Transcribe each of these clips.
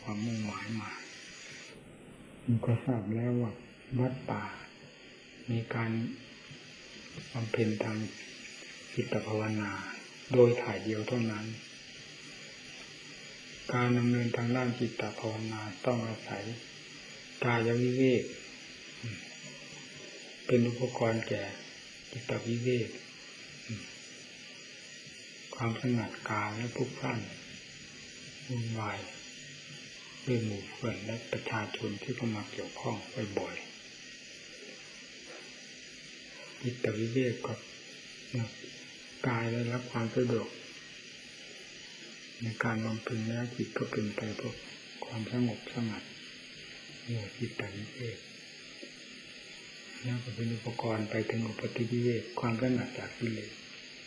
ความมุ่งหมายมาก็ทราบแล้วว่าวัดป่ามีการบำเพ็ญทางจิตภาวนาโดยถ่ายเดียวเท่านั้นการดำเนินทางด้านจิตภาวนาต้องอาศัยกายวิเวกเป็นอุปกรณ์แก่จิตวิเวกความสงัดกายและพลุกพล่านวุ่นวายด้วยหมู่เพื่อนและประชาชนที่เข้ามาเกี่ยวข้องบ่อยๆจิตวิเวกกับกายได้รับความสะดวกในการบำเพ็ญแล้วจิตก็เป็นไปเพื่อความสงบสงัดนี่จิตวิเวกแล้วก็เป็นอุปกรณ์ไปถึงอุปธิวิเวกความสงัดจากกิเลส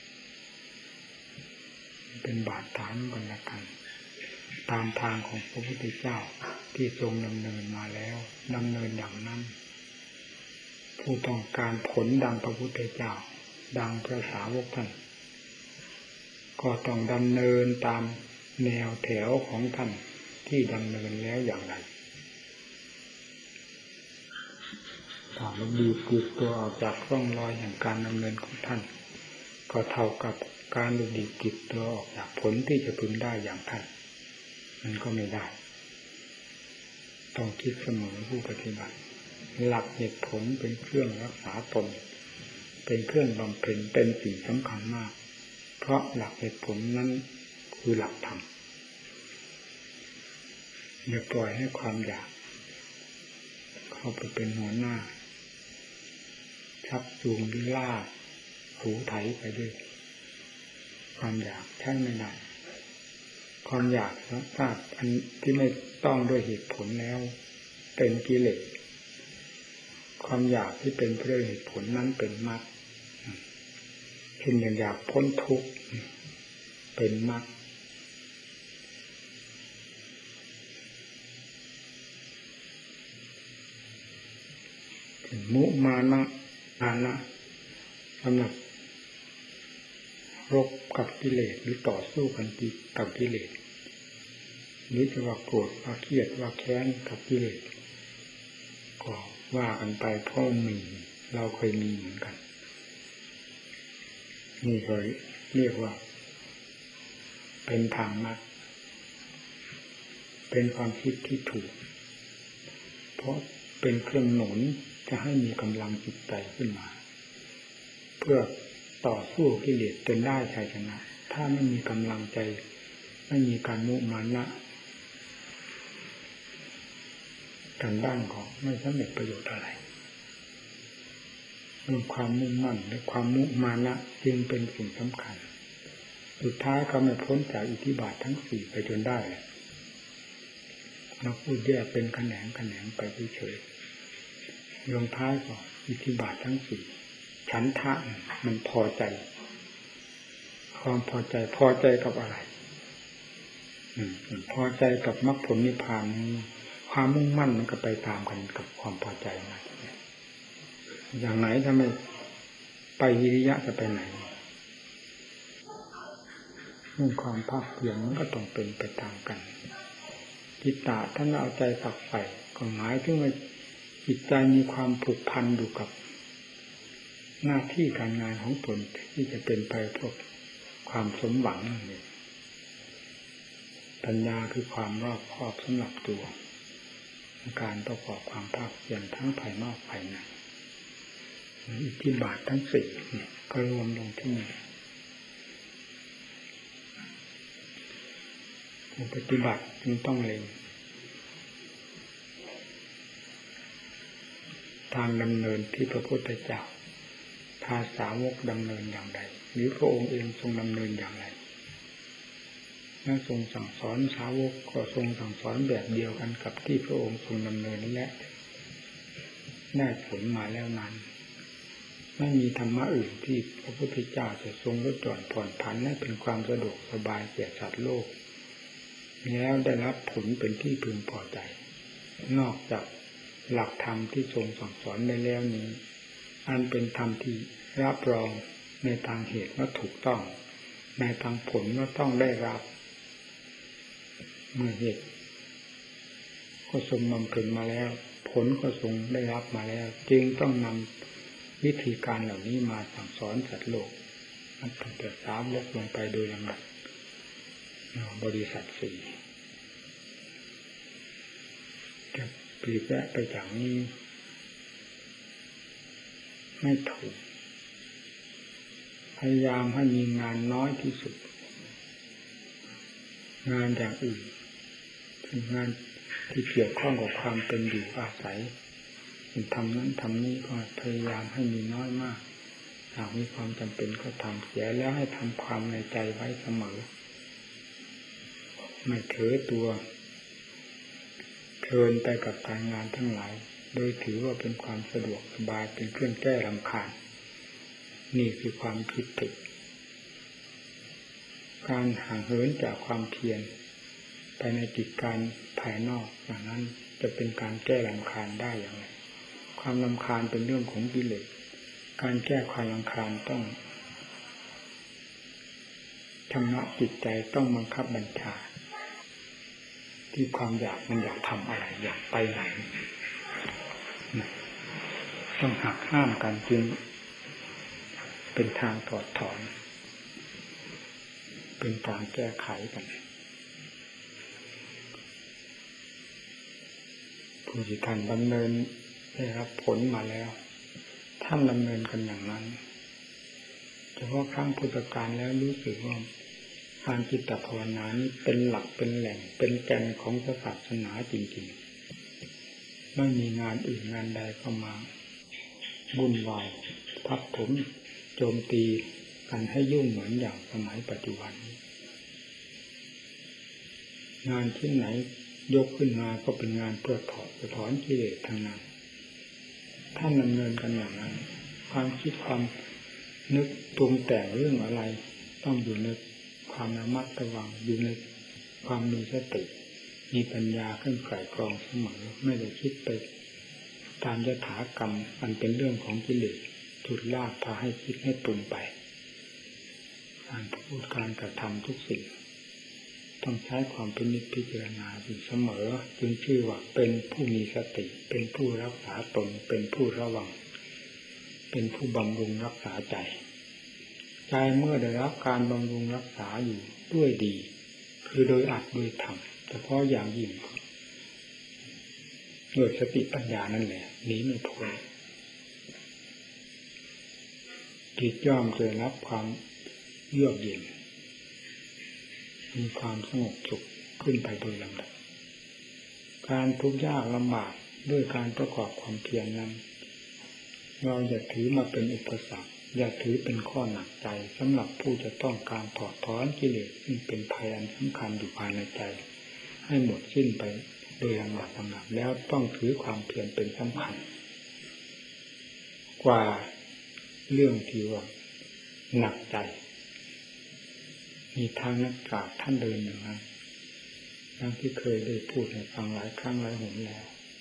เป็นบาตรฐานกันละกันตามทางของพระพุทธเจ้าที่ทรงดำเนินมาแล้วดำเนินอย่างนั้นผู้ต้องการผลดังพระพุทธเจ้าดังพระสาวกท่านก็ต้องดำเนินตามแนวแถวของท่านที่ดำเนินแล้วอย่างไรถ้าเราดีกตัวออกจากร่องรอยแห่งการดำเนินของท่านก็เท่ากับการดีกิจตัวออกจากผลที่จะพึงได้อย่างท่านมันก็ไม่ได้ต้องคิดเสมอผู้ปฏิบัติหลักเหตุผลเป็นเครื่องรักษาตนเป็นเครื่องบำเพ็ญเป็นสิ่งสำคัญมากเพราะหลักเหตุผลนั้นคือหลักธรรมอย่าปล่อยให้ความอยากเข้าไปเป็นหัวหน้าชักจูงหรือล่าถูไถไปด้วยความอยากใช่ไม่ได้ความอยากถ้าอันที่ไม่ต้องด้วยเหตุผลแล้วเป็นกิเลสความอยากที่เป็นเพื่อเหตุผลนั้นเป็นมรรคเช่นอย่างอยากพ้นทุกข์เป็นมรรคมุมานะอานะสำหรับรบกับกิเลสหรือต่อสู้กันกับกิเลสหรือจะว่าโกรธว่าเครียดว่าแค้นกับกิเลสก็ว่ากันไปเพราะมีเราเคยมีเหมือนกันนี่ก็เรียกว่าเป็นทางมรรคเป็นความคิดที่ถูกเพราะเป็นเครื่องหนุนจะให้มีกำลังจิตใจขึ้นมาเพื่อต่อสู้กิเลสจนได้ชัยชนะถ้าไม่มีกำลังใจไม่มีการมุมานะการบ้านก็ไม่สำเร็จประโยชน์อะไรเรื่องความมุ่งมั่นและความมุมานะจึงเป็นสิ่งสำคัญสุดท้ายก็ไม่พ้นจากอิทธิบาททั้งสี่ไปจนได้เราพูดแยกเป็นแขนงไปเฉยๆลงท้ายก็อิทธิบาททั้งสี่ฉันทะมันพอใจความพอใจกับอะไรพอใจกับมรรคผลนิพพานความมุ่งมั่นมันก็ไปตามกันกับความพอใจนะอย่างไหนถ้าไม่ไปวิริยะจะไปไหนเรื่องความภาคเพียรมันก็ต้องเป็นไปตามกันจิตตะท่านเอาใจฝักใฝ่ก็หมายถึงว่าจิตใจมีความผูกพันอยู่กับหน้าที่การงานของตนที่จะเป็นไปเพื่อความสมหวังนี่ปัญญาคือความรอบคอบสำหรับตัวการประกอบความภาคเพียรทั้งภายนอกภายในอิทธิบาททั้งสี่เนี่ยก็รวมลงที่นี่ผู้ปฏิบัติจึงต้องเล็งทางดำเนินที่พระพุทธเจ้าพาสาวกดำเนินอย่างไรหรือพระองค์เองทรงดำเนินอย่างไรและทรงสั่งสอนสาวกก็ทรงสั่งสอนแบบเดียวกันกับที่พระองค์ทรงดำเนินนั่นแหละได้ผลมาแล้วนั้นไม่มีธรรมะอื่นที่พระพุทธเจ้าจะทรงลดหย่อนผ่อนผันให้เป็นความสะดวกสบายแก่สัตว์โลกแล้วได้รับผลเป็นที่พึงพอใจนอกจากหลักธรรมที่ทรงสั่งสอนได้แล้วนี้อันเป็นธรรมที่รับรองในทางเหตุว่าถูกต้องในทางผลว่าต้องได้รับเมื่อเหตุก็ทรงบำเพ็ญมาแล้วผลก็ทรงได้รับมาแล้วจึงต้องนำวิธีการเหล่านี้มาสั่งสอนสัตว์โลกมันตั้งแต่สามลดลงไปโดยลำดับบริษัทสี่จะปลีกแวะไปจากนี้ไม่ถูกพยายามให้มีงานน้อยที่สุดงานอย่างอื่นงานที่เกี่ยวข้องกับความเป็นอยู่อาศัยทำนั้นทำนี้ก็พยายามให้มีน้อยมากหากมีความจำเป็นก็ทำเสียแล้วให้ทำความในใจไว้เสมอไม่ถือตัวเพลินไปกับการงานทั้งหลายโดยถือว่าเป็นความสะดวกสบายเป็นเครื่องแก้รำคาญนี่คือความคิดผิดการห่างเหินจากความเพียรไปในกิจการภายนอกอย่างนั้นจะเป็นการแก้รำคาญได้อย่างไรความรำคาญเป็นเรื่องของกิเลสการแก้ความรำคาญต้องชำระจิตใจต้องบังคับบัญชาที่ความอยากมันอยากทำอะไรอยากไปไหนต้องหักห้ามกันจึงเป็นทางถอดถอนเป็นการแก้ไขกันผู้ที่ท่านดำเนินได้รับผลมาแล้วท่านดำเนินกันอย่างนั้นเฉพาะครั้งพุทธกาลแล้วรู้สึกว่าการจิตภาวนานี้เป็นหลักเป็นแหล่งเป็นแก่นของศาสนาจริงๆไม่มีงานอื่นงานใดเข้ามาวุ่นวายทับถมโจมตีกันให้ยุ่งเหมือนอย่างสมัยปัจจุบันงานที่ไหนยกขึ้นมาก็เป็นงานเพื่อถอนกิเลสทางนั้นท่านดำเนินกันอย่างนั้นความคิดความนึกปรุงแต่งเรื่องอะไรต้องอยู่ในความระมัดระวังอยู่ในความมีสติมีปัญญาขึ้นไกร่กรองเสมอไม่ได้คิดไปตามยถากรรมอันเป็นเรื่องของกิเลสฉุดลากพาให้คิดให้ปรุงไปการพูดการกระทำทุกสิ่งต้องใช้ความพิจารณาอยู่เสมอจึงชื่อว่าเป็นผู้มีสติเป็นผู้รักษาตนเป็นผู้ระวังเป็นผู้บำรุงรักษาใจใจเมื่อได้รับการบำรุงรักษาอยู่ด้วยดีคือโดยอัดโดยธรรมเฉพาะอย่างยิ่งด้วยสติปัญญานั่นแหละหนีไม่พ้นจิตย่อมจะรับความเยือกเย็นมีความสงบสุขขึ้นไปโดยลำดับการทุกข์ยากลำบากด้วยการประกอบความเพียรนั้นเราอย่าถือมาเป็นอุปสรรคอย่าถือเป็นข้อหนักใจสำหรับผู้จะต้องการถอดถอนกิเลสซึ่งเป็นภัยอันสำคัญอยู่ภายในใจให้หมดสิ้นไปโดยลำดับแล้วต้องถือความเพียรเป็นสำคัญกว่าเรื่องที่ว่าหนักใจมีทางนักปราชญ์ท่านเดินอย่างนั้นดังที่เคยได้พูดให้ฟังหลายครั้งหลายหนแล้ว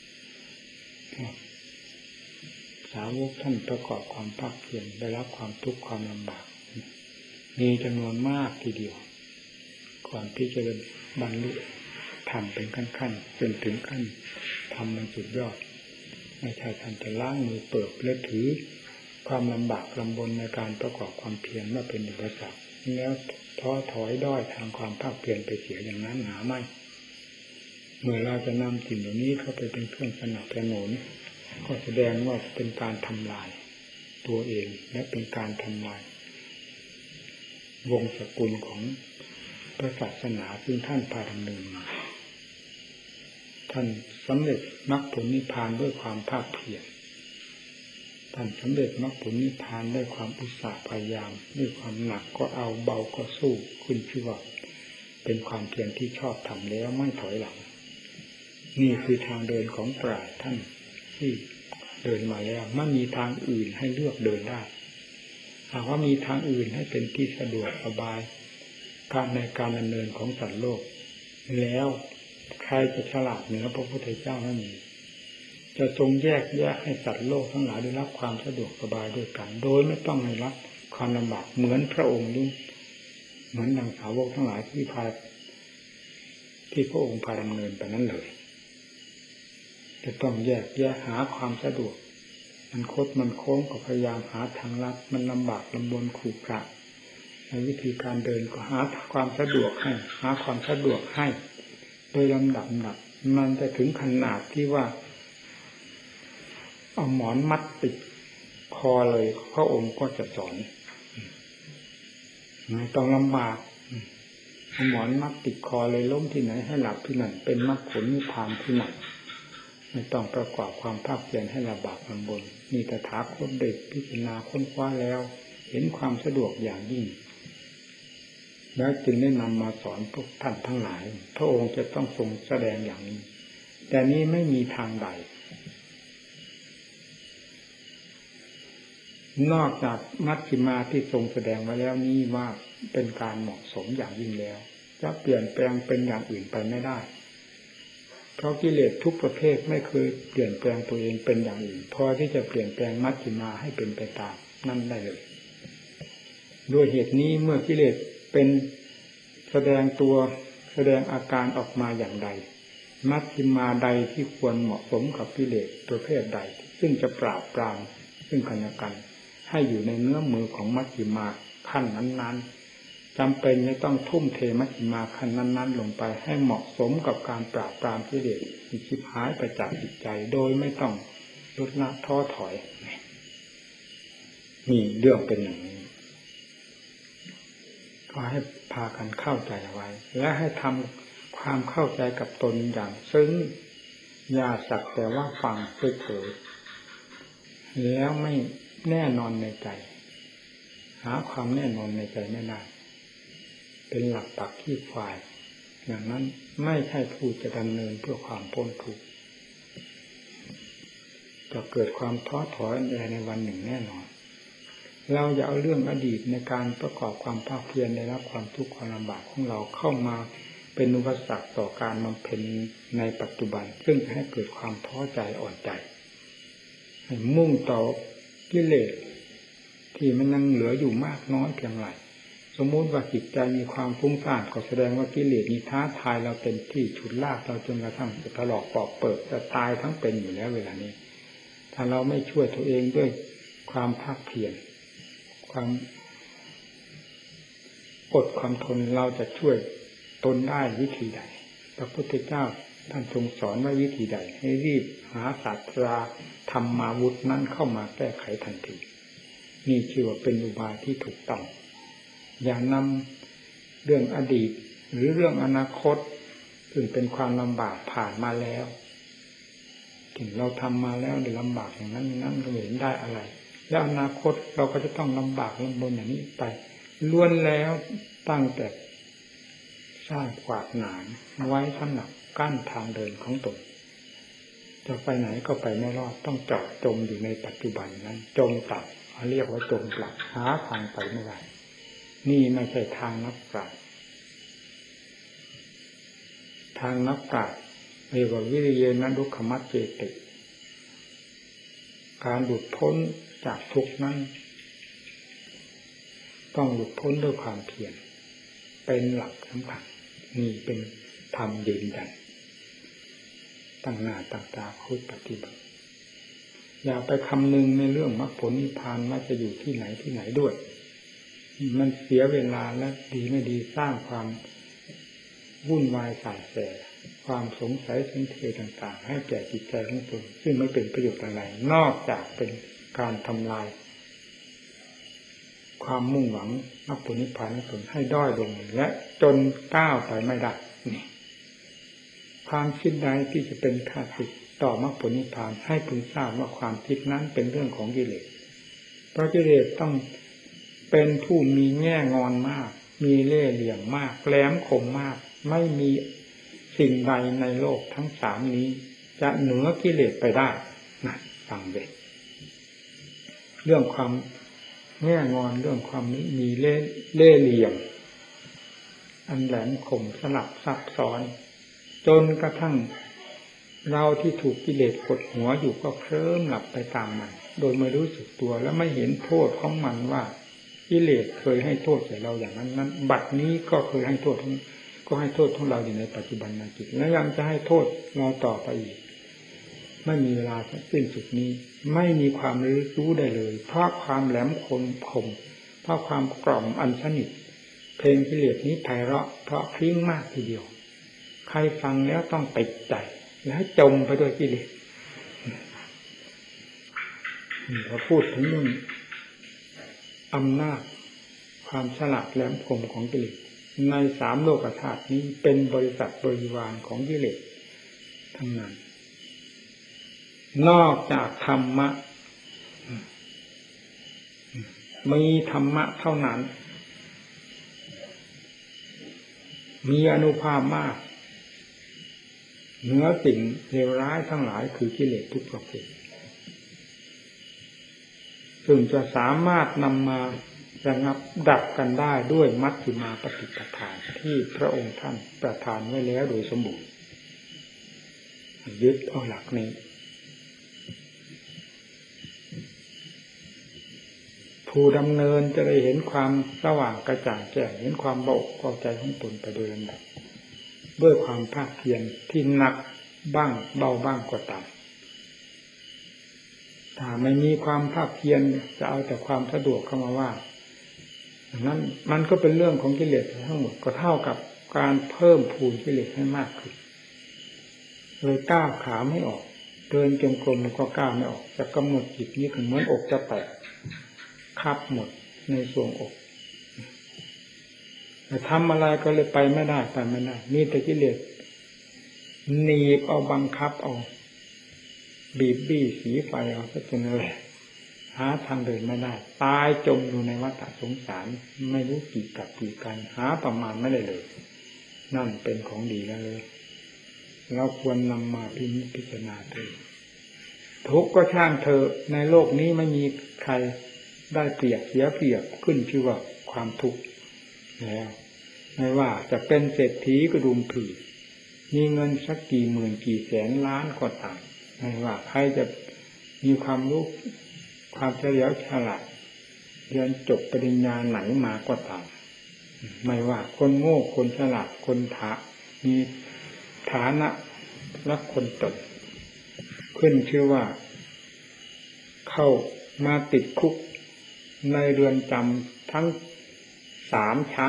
สาวกท่านประกอบความภาคเพียรได้รับความทุกข์ความลำบากมีจำนวนมากทีเดียวก่อนที่จะบรรลุธรรมเป็นขั้นๆจนถึงขั้นธรรมมันสุดยอดไม่ใช่ท่านจะล้างมือเปิดและถือความลำบากลำบนในการประกอบความเพียรว่าเป็นอุปสรรคแล้วท้อถอยด้อยทางความภาคเพียรไปเสียอย่างนั้นหาไม่เมื่อเราจะนำสิ่งเหล่านี้เข้าไปเป็นเครื่องสนับสนุนก็แสดงว่าเป็นการทำลายตัวเองและเป็นการทำลายวงศกุลของพระศาสนาซึ่งท่านพาดำเนินมาท่านสำเร็จมรรคผลนิพพานด้วยความภาคเพียรท่านสำเร็จมรรคผลนิพพานด้วยความอุตสาห์พยายามด้วยความหนักก็เอาเบาก็สู้ขึ้นชื่อว่าเป็นความเพียรที่ชอบทำแล้วไม่ถอยหลังนี่คือทางเดินของปราชญ์ท่านที่เดินมาแล้วไม่มีทางอื่นให้เลือกเดินได้หากว่ามีทางอื่นให้เป็นที่สะดวกสบายการในการดำเนินของสัตว์โลกแล้วใครจะฉลาดเหนือพระพุทธเจ้าไม่มีจะทรงแยกแยะให้สัตว์โลกทั้งหลายได้รับความสะดวกสบายด้วยกันโดยไม่ต้องให้รับความลำบากเหมือนพระองค์นี้เหมือนดังสาวกทั้งหลายที่พระองค์พาดำเนินไปนั้นเลยจะต้องแยกแยะหาความสะดวกมันคดมันโค้งก็พยายามหาทางลัดมันลำบากลำบนขรุขระในวิธีการเดินก็หาความสะดวกให้หาความสะดวกให้โดยลำดับมันจะถึงขนาดที่ว่าเอาหมอนมัดติดคอเลยพระองค์ก็จะสอนไม่ต้องลำบากเอาหมอนมัดติดคอเลยล้มที่ไหนให้หลับที่นั่นเป็นมรรคผลนิพพานที่นั่นไม่ต้องประกอบความภาคเพียรให้ลำบากลำบนนี่ตถาคตเด็กพิจารณาค้นคว้าแล้วเห็นความสะดวกอย่างยิ่งแล้วจึงได้นำมาสอนพวกท่านทั้งหลายพระองค์จะต้องทรงแสดงอย่างนี้แต่นี้ไม่มีทางใดนอกจากมัชฌิมาที่ทรงแสดงไว้แล้วนี้ว่าเป็นการเหมาะสมอย่างยิ่งแล้วจะเปลี่ยนแปลงเป็นอย่างอื่นไปไม่ได้เพราะกิเลสทุกประเภทไม่เคยเปลี่ยนแปลงตัวเองเป็นอย่างอื่นพอที่จะเปลี่ยนแปลงมัชฌิมาให้เป็นไปตามนั่นได้เลยด้วยเหตุนี้เมื่อกิเลสเป็นแสดงตัวแสดงอาการออกมาอย่างใดมัชฌิมาใดที่ควรเหมาะสมกับกิเลสประเภทใดซึ่งจะปราบปรามซึ่งกันและกันให้อยู่ในเนื้อมือของมัชฌิมาขั้นนั้นๆจำเป็นจะต้องทุ่มเทมัชฌิมาขั้นนั้นๆลงไปให้เหมาะสมกับการปราบปรามกิเลสที่ชิบหายไปจากจิตใจโดยไม่ต้องลดละท้อถอยนี่เรื่องเป็นอย่างนี้ก็ให้พากันเข้าใจไว้และให้ทำความเข้าใจกับตนอย่างซึ้งอย่าสักแต่ว่าฟังเฉยๆแล้วไม่แน่นอนในใจหาความแน่นอนในใจไม่ได้เป็นหลักปักขี้ควายอย่างนั้นไม่ใช่ผู้จะดำเนินเพื่อความพ้นทุกข์จะเกิดความท้อถอยในวันหนึ่งแน่นอนเราอย่าเอาเรื่องอดีตในการประกอบความภาคเพียรได้รับความทุกข์ความลำบากของเราเข้ามาเป็นอุปสรรคต่อการบำเพ็ญในปัจจุบันซึ่งให้เกิดความท้อใจอ่อนใจให้มุ่งต่อกิเลสที่มันยังเหลืออยู่มากน้อยเพียงไรสมมุติว่าจิตใจมีความฟุ้งซ่านก็แสดงว่ากิเลสนี้ท้าทายเราเต็มที่ฉุดลากเราจนกระทั่งจะถลอกปอกเปิดจะตายทั้งเป็นอยู่แล้วเวลานี้ถ้าเราไม่ช่วยตัวเองด้วยความภาคเพียรความอดความทนเราจะช่วยตนได้วิธีใดพระพุทธเจ้าท่านทรงสอนว่าวิธีใดให้รีบหาศาสตราธรรมาวุธนั้นเข้ามาแก้ไขทันทีนี่ชื่อว่าเป็นอุบายที่ถูกต้องอย่านำเรื่องอดีตหรือเรื่องอนาคตซึ่งเป็นความลำบากผ่านมาแล้วถึงเราทำมาแล้วได้ลำบากอย่างนั้นนั้นก็ไม่เห็นได้อะไรแล้วอนาคตเราก็จะต้องลำบากลำบนอย่างนี้ไปล้วนแล้วตั้งแต่สร้างขวากหนามไว้สำหรับกั้นทางเดินของตนจะไปไหนก็ไปไม่รอดต้องเจาะจมอยู่ในปัจจุบันนั้นจมปลักเรียกว่าจมปลักหาทางไปไม่ได้นี่ไม่ใช่ทางนักปราชญ์ทางนักปราชญ์เรียกว่าวิริยะดุขมัจเจติการหลุดพ้นจากทุกข์นั้นต้องหลุดพ้นด้วยความเพียรเป็นหลักสำคัญนี่เป็นธรรมยืนยันตั้งหน้าตั้งตาพูดปฏิบัติอย่าไปคำนึงในเรื่องมรรคผลนิพพานว่าจะอยู่ที่ไหนที่ไหนด้วยมันเสียเวลาและดีไม่ดีสร้างความวุ่นวายสายแสความสงสัยสงเทต่างๆให้แก่จิตใจของตนซึ่งไม่เป็นประโยชน์อะไรนอกจากเป็นการทำลายความมุ่งหวังมรรคผลนิพพานของตนให้ด้อยลงและจนก้าวไปไม่ได้นี่ความคิดใดที่จะเป็นข้าศึกต่อมรรคผลนิพพานให้พึงทราบว่าความคิดนั้นเป็นเรื่องของกิเลสเพราะกิเลสต้องเป็นผู้มีแง่งอนมากมีเล่ห์เหลี่ยมมากแหลมคมมากไม่มีสิ่งใดในโลกทั้งสามนี้จะเหนือกิเลสไปได้นะฟังเลยเรื่องความแง่งอนเรื่องความนี้มีเล่ห์เหลี่ยมอันแหลมคมสลับซับซ้อนจนกระทั่งเราที่ถูกกิเลสกดหัวอยู่ก็เคลิ้มหลับไปตามมันโดยไม่รู้สึกตัวและไม่เห็นโทษของมันว่ากิเลสเคยให้โทษแก่เราอย่างนั้นบัดนี้ก็เคยให้โทษของเราอยู่ในปัจจุบันจิตและยังจะให้โทษเราต่อไปอีกไม่มีเวลาสิ้นสุดนี้ไม่มีความรู้ได้เลยเพราะความแหลมคมเพราะความกล่อมอันสนิทเพลงกิเลสนี้ไพเราะเพราะพริ้งมากทีเดียวใครฟังแล้วต้องติดใจและจมไปด้วยกิเลสพอพูดถึงเรื่องอำนาจความฉลาดแหลมคมของกิเลสในสามโลกธาตุนี้เป็นบริษัทบริวารของกิเลสทั้งนั้นนอกจากธรรมะมีธรรมะเท่านั้นมีอานุภาพมากเหนือสิ่งเลวร้ายทั้งหลายคือกิเลสทุกประเภทซึ่งจะสามารถนำมาระงับดับกันได้ด้วยมัชฌิมาปฏิปทาที่พระองค์ท่านประทานไว้แล้วโดยสมบูรณ์ยึดเอาหลักนี้ผู้ดำเนินจะได้เห็นความสว่างกระจ่างแจ้งเห็นความเบาอกเบาใจของตนไปโดยลำดับด้วยความภาคเพียรที่หนักบ้างเบาบ้างก็ตามถ้าไม่มีความภาคเพียรจะเอาแต่ความสะดวกเข้ามาว่านั้นมันก็เป็นเรื่องของกิเลสทั้งหมดก็เท่ากับการเพิ่มพูนกิเลสให้มากขึ้นเลยก้าวขาไม่ออกเดินจงกรมก็ก้าวไม่ออกจะกำหนดจิตนี้ถึงเหมือนอกจะแตกคับหมดในทรวงอกแต่ทำอะไรก็เลยไปไม่ได้มีแต่กิเลสหนีบเอาบังคับเอาบีบบี้สีไฟเอาซะจนเลยหาทางเดินไม่ได้ตายจมอยู่ในวัฏสงสารไม่รู้กี่กับกี่กันหาประมาณไม่ได้เลยนั่นเป็นของดีแล้วเลยเราควรนำมาพิจารณาด้วยทุกข์ก็ช่างเถอะในโลกนี้ไม่มีใครได้เปรียบเสียเปรียบขึ้นชื่อว่าความทุกข์แล้วไม่ว่าจะเป็นเศรษฐีกระดุมผีมีเงินสักกี่หมื่นกี่แสนล้านก็ตามไม่ว่าใครจะมีความรู้ความเฉลียวฉลาดเรียนจบปริญญาไหนมาก็ตามไม่ว่าคนโง่คนฉลาดคนมีฐานะและคนตนขึ้นชื่อว่าเข้ามาติดคุกในเรือนจำทั้ง3 ชั้น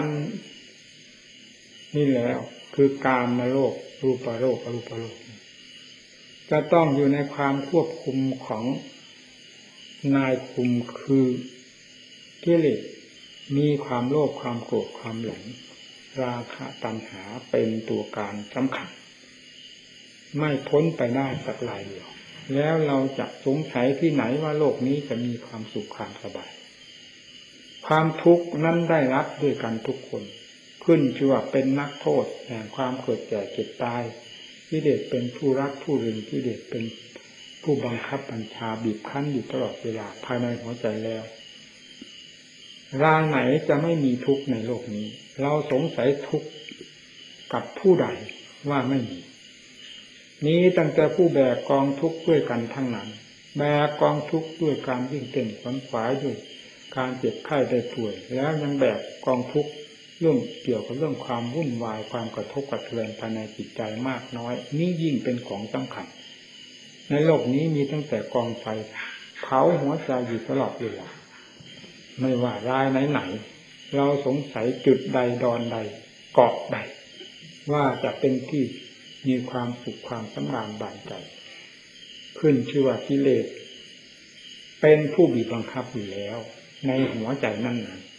นี่แล้วคือกามโลกรูปโลกอรูปโลกจะต้องอยู่ในความควบคุมของนายคุมคือกิเลสมีความโลภความโกรธความหลงราคะตัณหาเป็นตัวการสำคัญไม่พ้นไปได้สักรายเดียวแล้วเราจะสงสัยที่ไหนว่าโลกนี้จะมีความสุขความสบายความทุกข์นั้นได้รับด้วยกันทุกคนขึ้นชื่อว่าเป็นนักโทษแห่งความเกิดแก่เจ็บตายกิเลสเป็นผู้รักผู้รึงกิเลสเป็นผู้บังคับบัญชาบีบคั้นอยู่ตลอดเวลาภายในหัวใจแล้วรายไหนจะไม่มีทุกข์ในโลกนี้เราสงสัยทุกข์กับผู้ใดว่าไม่มีนี้ตั้งแต่ผู้แบกกองทุกข์ด้วยกันทั้งนั้นแบกกองทุกข์ด้วยการวิ่งเต้นขวนขวายด้วยการเจ็บไข้ได้ป่วยแล้วยังแบกกองทุกข์เรื่องเกี่ยวกับเรื่องความวุ่นวายความกระทบกระเทือนภายในจิตใจมากน้อยนี่ยิ่งเป็นของสำคัญในโลกนี้มีตั้งแต่กองไฟเผาหัวใจอยู่ตลอดเวลาไม่ว่ารายไหนๆเราสงสัยจุดใดดอนใดเกาะใดว่าจะเป็นที่มีความสุขความสำราญบานใจขึ้นชื่อว่ากิเลสเป็นผู้บีบบังคับอยู่แล้วในหัวใจนั่นนะ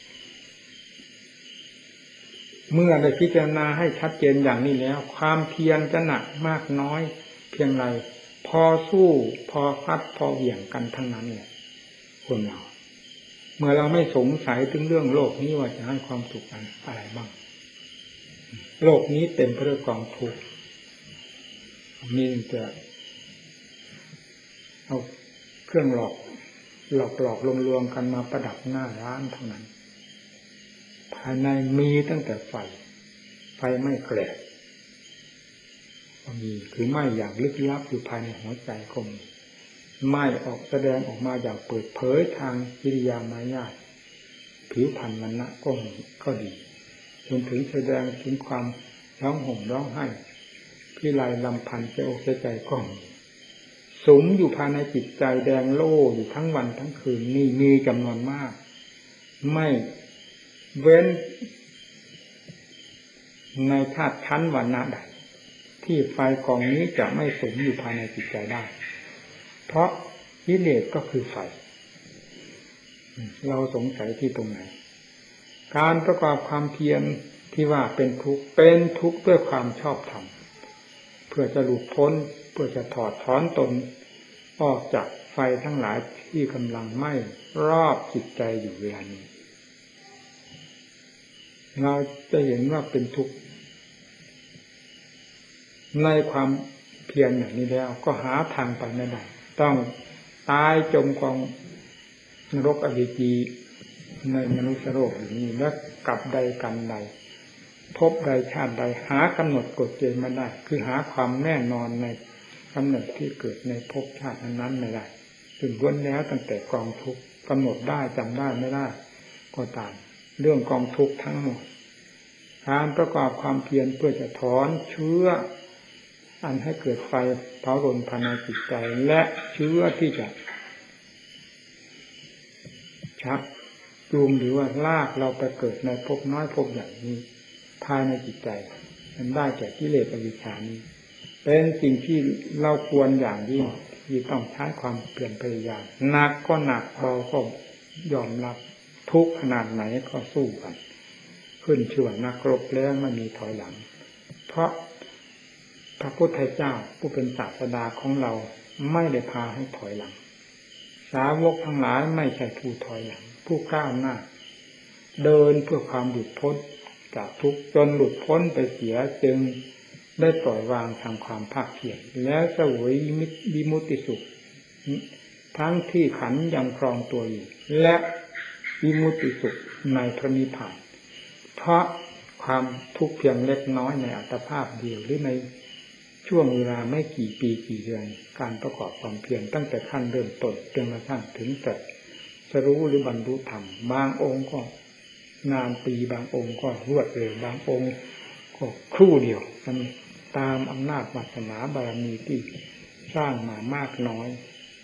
เมื่อได้พิจารณาให้ชัดเจนอย่างนี้แล้วความเพียรจะหนักมากน้อยเพียงไรพอสู้พอฟัดพอเหวี่ยงกันทั้งนั้นแหละคนเราเมื่อเราไม่สงสัยถึงเรื่องโลกนี้ว่าจะให้ความสุขอะไรบ้างโลกนี้เต็มไปด้วยกองทุกข์มีแต่เอาเครื่องหลอกลวงกันมาประดับหน้าร้านเท่านั้นภายในมีตั้งแต่ไฟไม่แกลบมีคือไหม้อย่างลึกลับอยู่ภายในหัวใจก็มีไหม้ออกแสดงออกมาอย่างเปิดเผยทางกิริยามารยาทผิวพรรณวรรณะก็ดีจนถึงแสดงถึงความร้องห่มร้องไห้พิไรลำพันธ์ใจอกใจก็มีสุมอยู่ภายในจิตใจแดงโล่อยู่ทั้งวันทั้งคืนนี่มีจำนวนมากไม่เว้นในธาตุชั้นวรรณะใดที่ไฟกองนี้จะไม่สุมอยู่ภายในจิตใจได้เพราะกิเลสก็คือไฟเราสงสัยที่ตรงไหนการประกอบความเพียรที่ว่าเป็นทุกข์ด้วยความชอบธรรมเพื่อจะหลุดพ้นเพื่อจะถอดถอนตนออกจากไฟทั้งหลายที่กำลังไหม้รอบจิตใจอยู่เวลานี้เราจะเห็นว่าเป็นทุกข์ในความเพียรอย่างนี้แล้วก็หาทางไปไม่ได้ต้องตายจมกองนรกอเวจีในมนุษย์โลกอย่างนี้แล้วกลับใดกันใดพบใดชาติใดหากำหนดกฎเกณฑ์ไม่ได้คือหาความแน่นอนในกำเนิดที่เกิดในภพชาตินั้นไม่ได้ถึงล้วนแล้วตั้งแต่กองทุกข์กำหนดได้จำได้ไม่ได้ก็ตามเรื่องกองทุกข์ทั้งหมดการประกอบความเพียรเพื่อจะถอนเชื้ออันให้เกิดไฟเผารนภายในจิตใจและเชื้อที่จะชักจูงหรือว่าลากเราไปเกิดในภพน้อยภพใหญ่นี้ภายในจิตใจมันได้แก่กิเลสอวิชชานี้เป็นสิ่งที่เราควรอย่างยิ่งที่ต้องใช้ความเปลี่ยนพยายามหนักก็หนักเบาก็ยอมรับทุกขนาดไหนก็สู้กันขึ้นชื่อว่านักรบแล้วไม่มีถอยหลังเพราะพระพุทธเจ้าผู้เป็นศาสดาของเราไม่ได้พาให้ถอยหลังสาวกทั้งหลายไม่ใช่ผู้ถอยหลังผู้ก้าวหน้าเดินเพื่อความหลุดพ้นจากทุกข์จนหลุดพ้นไปเสียจึงได้ปล่อยวางทางความภาคเพียรแล้วเสวยวิมุตติสุขทั้งที่ขันธ์ยังครองตัวอยู่และวิมุตติสุขในพระนิพพานเพราะความทุกข์เพียงเล็กน้อยในอัตภาพเดียวหรือในช่วงเวลาไม่กี่ปีกี่เดือนการประกอบความเพียรตั้งแต่ขั้นเริ่มต้นจนกระทั่งถึงแต่จะรู้หรือบรรลุธรรมบางองค์ก็นานปีบางองค์ก็รวดเร็วบางองค์ก็ครู่เดียวมันตามอำนาจวาสนาบารมีที่สร้างมามากน้อย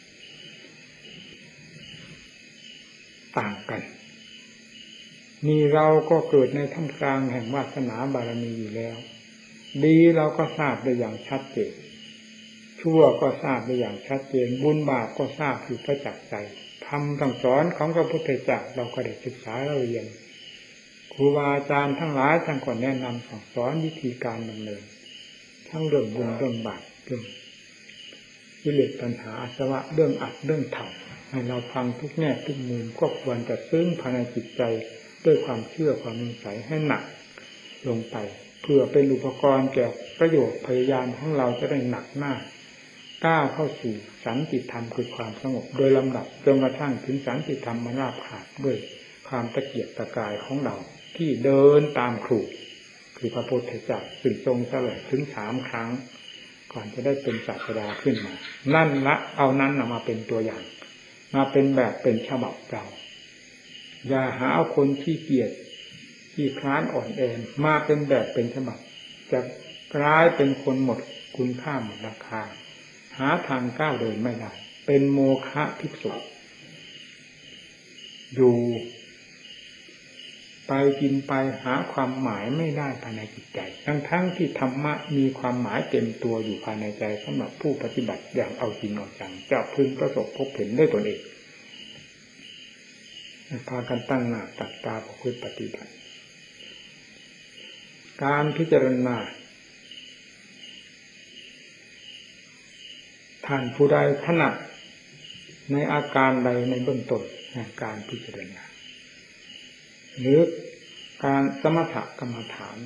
ต่างกันนี่เราก็เกิดในท่ามกลางแห่งวาสนาบารมีอยู่แล้วดีเราก็ทราบได้อย่างชัดเจนชั่วก็ทราบได้อย่างชัดเจนบุญบาปก็ทราบอยู่ประจักษ์ใจธรรมคำสอนของพระพุทธเจ้าเราก็ได้ศึกษาเรียนครูบาอาจารย์ทั้งหลายท่านก็แนะนำสั่งสอนวิธีการดำเนินทั้งเรื่องบุญเรื่องบาปเรื่องกิเลสตัณหาอาสวะเรื่องอัดเรื่องทำให้เราฟังทุกแง่ทุกมุมก็ควรจะซึ้งภายในจิตใจด้วยความเชื่อความมีใสให้หนักลงไปเพื่อเป็นอุปกรณ์แก่ประโยชน์พยายามของเราจะได้หนักหน้าก้าวเข้าสู่สันติธรรมคือความสงบโดยลำดับจนกระทั่งถึงสันติธรรมราบขาดด้วยความตะเกียกตะกายของเราที่เดินตามครูคือพระพุทธเจ้าซึ่งทรงเสวยถึง3 ครั้งก่อนจะได้เป็นศาสดาขึ้นมานั่นละเอานั้นมาเป็นตัวอย่างมาเป็นแบบเป็นฉบับเราอย่าหาเอาคนขี้เกียจขี้คร้านอ่อนแอมาเป็นแบบเป็นฉบับจะกลายเป็นคนหมดคุณค่าหมดราคาหาทางก้าวเดินไม่ได้เป็นโมฆะภิกษุอยู่ไปกินไปหาความหมายไม่ได้ภายในจิตใจทั้งที่ธรรมะมีความหมายเต็มตัวอยู่ภายในใจสำหรับผู้ปฏิบัติอย่างเอาจริงเอาจังจะพึงประสบพบเห็นด้วยตนเองพากันตั้งหน้าตักตาประพฤติปฏิบัติการพิจารณาท่านผู้ใดถนัดในอาการใดในเบื้องต้นแห่งการพิจารณาหรือการสมถกรรมฐาน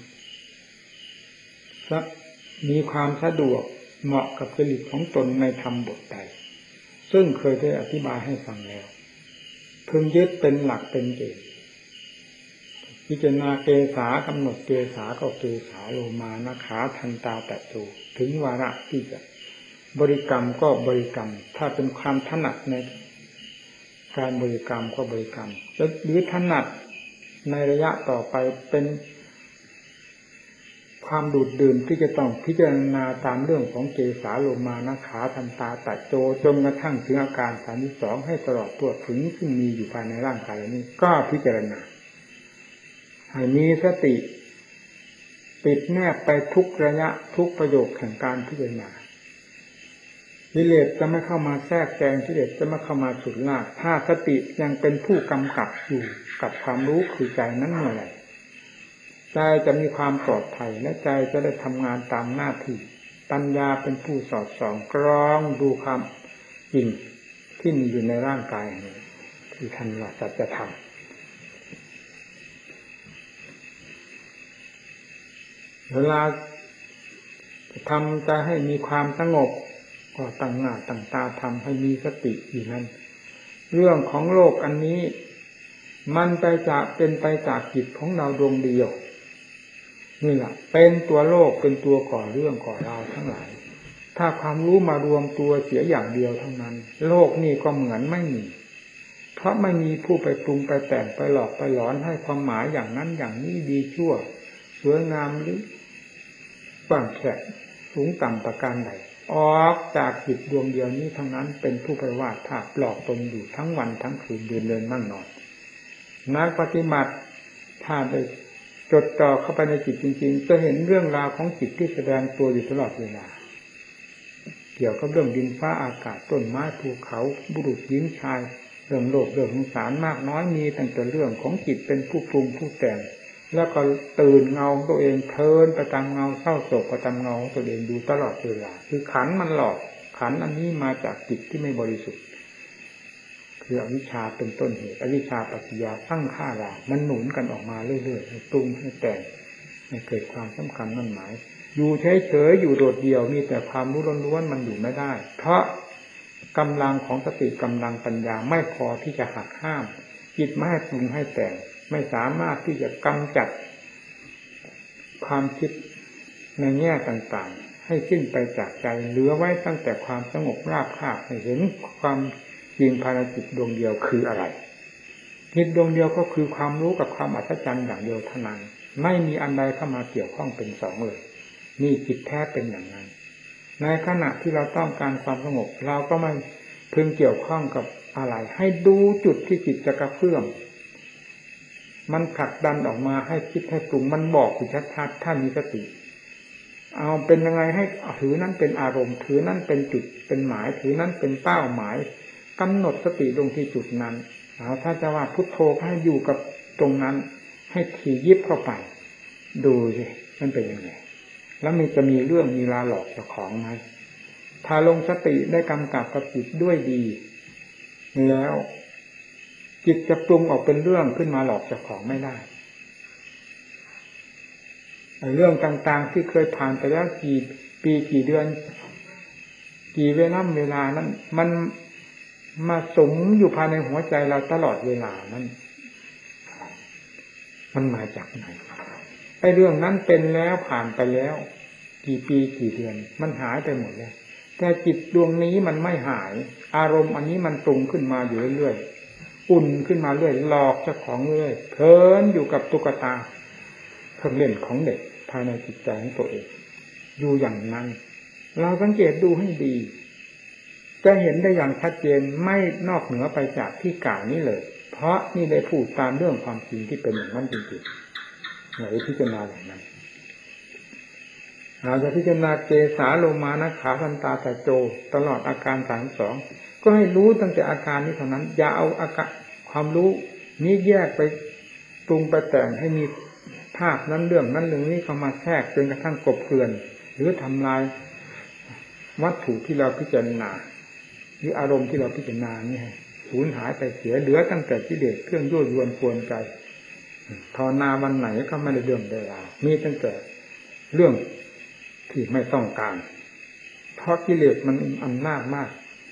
มีความสะดวกเหมาะกับจริตของตนในธรรมบทใดซึ่งเคยได้อธิบายให้ฟังแล้วพึงยึดเป็นหลักเป็นเกณฑ์พิจารณาเกสากำหนดเกสาก็เกสาโลมานะขาทันตาตะโจถึงวาระที่จะบริกรรมก็บริกรรมถ้าเป็นความถนัดในการบริกรรมก็บริกรรมหรือถนัดในระยะต่อไปเป็นควความดูดดื่มที่จะต้องพิจารณาตามเรื่องของเกสาโลมานะขาทันตาตะโจจนกระทั่งถึงอาการ32ให้ตลอดตัวถึงที่มีอยู่ภายในร่างกายนี้ก็พิจารณาให้มีสติติดแนบไปทุกระยะทุกประโยคแห่งการพิจารณากิเลสจะไม่เข้ามาแทรกแซงกิเลสจะไม่เข้ามาฉุดลากถ้าสติยังเป็นผู้กำกับอยู่กับความรู้คือใจนั้นเมื่อไหร่ใจจะมีความปลอดภัยและใจจะได้ทำงานตามหน้าที่ปัญญาเป็นผู้สอดส่องกรองดูความจริงที่มีอยู่ในร่างกายนี้ที่ท่านว่าสัจธรรมเวลาทำจะให้มีความสงบก็ตั้งหน้าตั้งตาทำให้มีสติอยู่นั้นเรื่องของโลกอันนี้มันเป็นไปจากจิตของเราดวงเดียวนี่แหละเป็นตัวโลกเป็นตัวก่อเรื่องก่อราวทั้งหลายถ้าความรู้มารวมตัวเสียอย่างเดียวเท่านั้นโลกนี่ก็เหมือนไม่มีเพราะไม่มีผู้ไปปรุงไปแต่งไปหลอกไปหลอนให้ความหมายอย่างนั้นอย่างนี้ดีชั่วสวยงามหรือกว้างแคบสูงต่ำประการใดออกจากจิตดวงเดียวนี้ทั้งนั้นเป็นผู้ไปวาดภาพหลอกตนอยู่ทั้งวันทั้งคืนเดินนั่งนอนนักปฏิบัติถ้าได้จดจ่อเข้าไปในจิตจริงๆจะเห็นเรื่องราวของจิตที่แสดงตัวอยู่ตลอดเวลาเกี่ยวกับเรื่องดินฟ้าอากาศต้นไม้ภูเขาบุรุษหญิงชายเรื่องโลกเรื่องสงสารมากน้อยมีตั้งแต่เรื่องของจิตเป็นผู้ปรุงผู้แต่งแล้วก็ตื่นเงาตัวเองเพลินไปตามเงาเศร้าโศกไปตามเงาตัวเองดูตลอดเวลาคือขันมันหลอกขันอันนี้มาจากจิตที่ไม่บริสุทธิ์คืออวิชชาเป็นต้นเหตุอวิชชาปัจจยาสร้างฆ่าเรามันหนุนกันออกมาเรื่อยๆให้ปรุงให้แต่งให้เกิดความสำคัญมั่นหมายอยู่เฉยๆอยู่โดดเดี่ยวมีแต่ความรู้ล้วนๆมันอยู่ไม่ได้เพราะกำลังของสติกำลังปัญญาไม่พอที่จะหักห้ามจิตไม่ให้ปรุงให้แต่งไม่สามารถที่จะกำจัดความคิดในแง่ต่างๆให้สิ้นไปจากใจเหลือไว้ตั้งแต่ความสงบราบคาบให้เห็นความจริงภายในจิตดวงเดียวคืออะไรจิตดวงเดียวก็คือความรู้กับความอัศจรรย์อย่างเดียวเท่านั้นไม่มีอันใดเข้ามาเกี่ยวข้องเป็นสองเลยนี่จิตแท้เป็นอย่างนั้นในขณะที่เราต้องการความสงบเราก็ไม่พึงเกี่ยวข้องกับอะไรให้ดูจุดที่จิตจะกระเพื่อมมันผลักดันออกมาให้คิดให้ปรุงมันบอกอยู่ชัดๆถ้ามีสติเอาเป็นยังไงให้ถือนั้นเป็นอารมณ์ถือนั้นเป็นจุดเป็นหมายถือนั้นเป็นเป้าหมายกำหนดสติลงที่จุดนั้นเอาถ้าจะว่าพุทโธให้อยู่กับตรงนั้นให้ถี่ยิบเข้าไปดูสิมันเป็นยังไงแล้วมันจะมีเรื่องมีลาหลอกเจ้าของไหมถ้าลงสติได้กำกับกับจิตด้วยดีแล้วจิตจะปรุงออกเป็นเรื่องขึ้นมาหลอกเจ้าของไม่ได้เรื่องต่างๆที่เคยผ่านไปแล้วกี่ปีกี่เดือนกี่เวลานั้นมันมาสมอยู่ภายในหัวใจเราตลอดเวลานั้นมันมาจากไหนไอ้เรื่องนั้นเป็นแล้วผ่านไปแล้วกี่ปีกี่เดือนมันหายไปหมดแล้วแต่จิตดวงนี้มันไม่หายอารมณ์อันนี้มันปรุงขึ้นมาอยู่เรื่อยๆอุ่นขึ้นมาเรื่อยหลอกเจ้าของเรื่อยเพลินอยู่กับตุ๊กตาเครื่องเล่นของเด็กภายในจิตใจของตัวเองอยู่อย่างนั้นเราสังเกตดูให้ดีจะเห็นได้อย่างชัดเจนไม่นอกเหนือไปจากที่กล่าวนี้เลยเพราะนี่ได้พูดตามเรื่องความจริงที่เป็นอย่างนั้นจริงๆเราพิจารณาอย่างนั้นเราจะพิจารณาเกสาโลมานะขาทันตาตะโจตลอดอาการ32ก็ให้รู้ตั้งแต่อาการนี้เท่านั้นอย่าเอาอาการความรู้นี้แยกไปปรุงไปแต่งให้มีภาพนั้นเรื่องนั้นเรื่องนี้เข้ามาแทรกจนกระทั่งกบเกลื่อนหรือทำลายวัตถุที่เราพิจารณาหรืออารมณ์ที่เราพิจารณานี่สูญหายไปเสียเหลือตั้งแต่กิเลสเครื่องยั่วยวนกวนใจภาวนาวันไหนก็ไม่ได้เรื่องได้ราวมีตั้งแต่เรื่องที่ไม่ต้องการเพราะกิเลสมันอำนาจมาก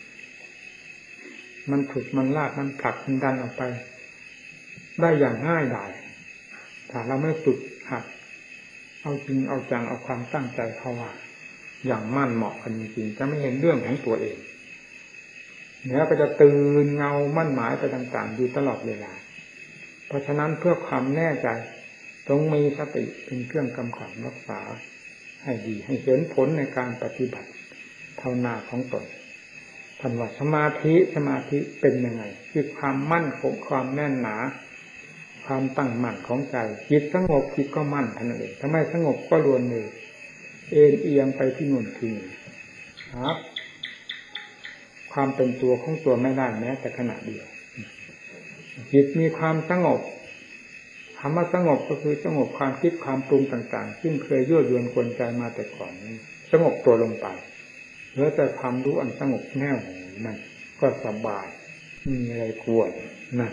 มันถูกมันลากมันผลักมันดันออกไปได้อย่างง่ายดายถ้าเราไม่ฝึกหัดเอาจริงเอาจังเอาความตั้งใจเข้าว่าอย่างมั่นเหมาะกันจริงๆจะไม่เห็นเรื่องของตัวเองแล้วก็จะตื่นเงามั่นหมายไปต่างๆอยู่ตลอดเวลาเพราะฉะนั้นเพื่อความแน่ใจต้องมีสติเป็นเครื่องกำกับรักษาให้ดีให้เห็นผลในการปฏิบัติภาวนาของตนท่านว่าสมาธิเป็นยังไงคือความมั่นคงความแน่นหนาความตั้งมั่นของใจจิตสงบจิตก็มั่นท่านเองถ้าไม่สงบก็รวนเลยเอ็นเอียงไปที่นู่นที่นี่ครับความเป็นตัวของตัวไม่ได้แม้แต่ขณะเดียวจิตมีความสงบคำว่าสงบก็คือสงบความคิดความปรุงต่างๆซึ่งเคยยั่วยวนกวนใจมาแต่ก่อนนี้สงบตัวลงไปเหลือแต่ความรู้อันสงบแน่วนั่นก็สบายไม่มีอะไรกวนนั่น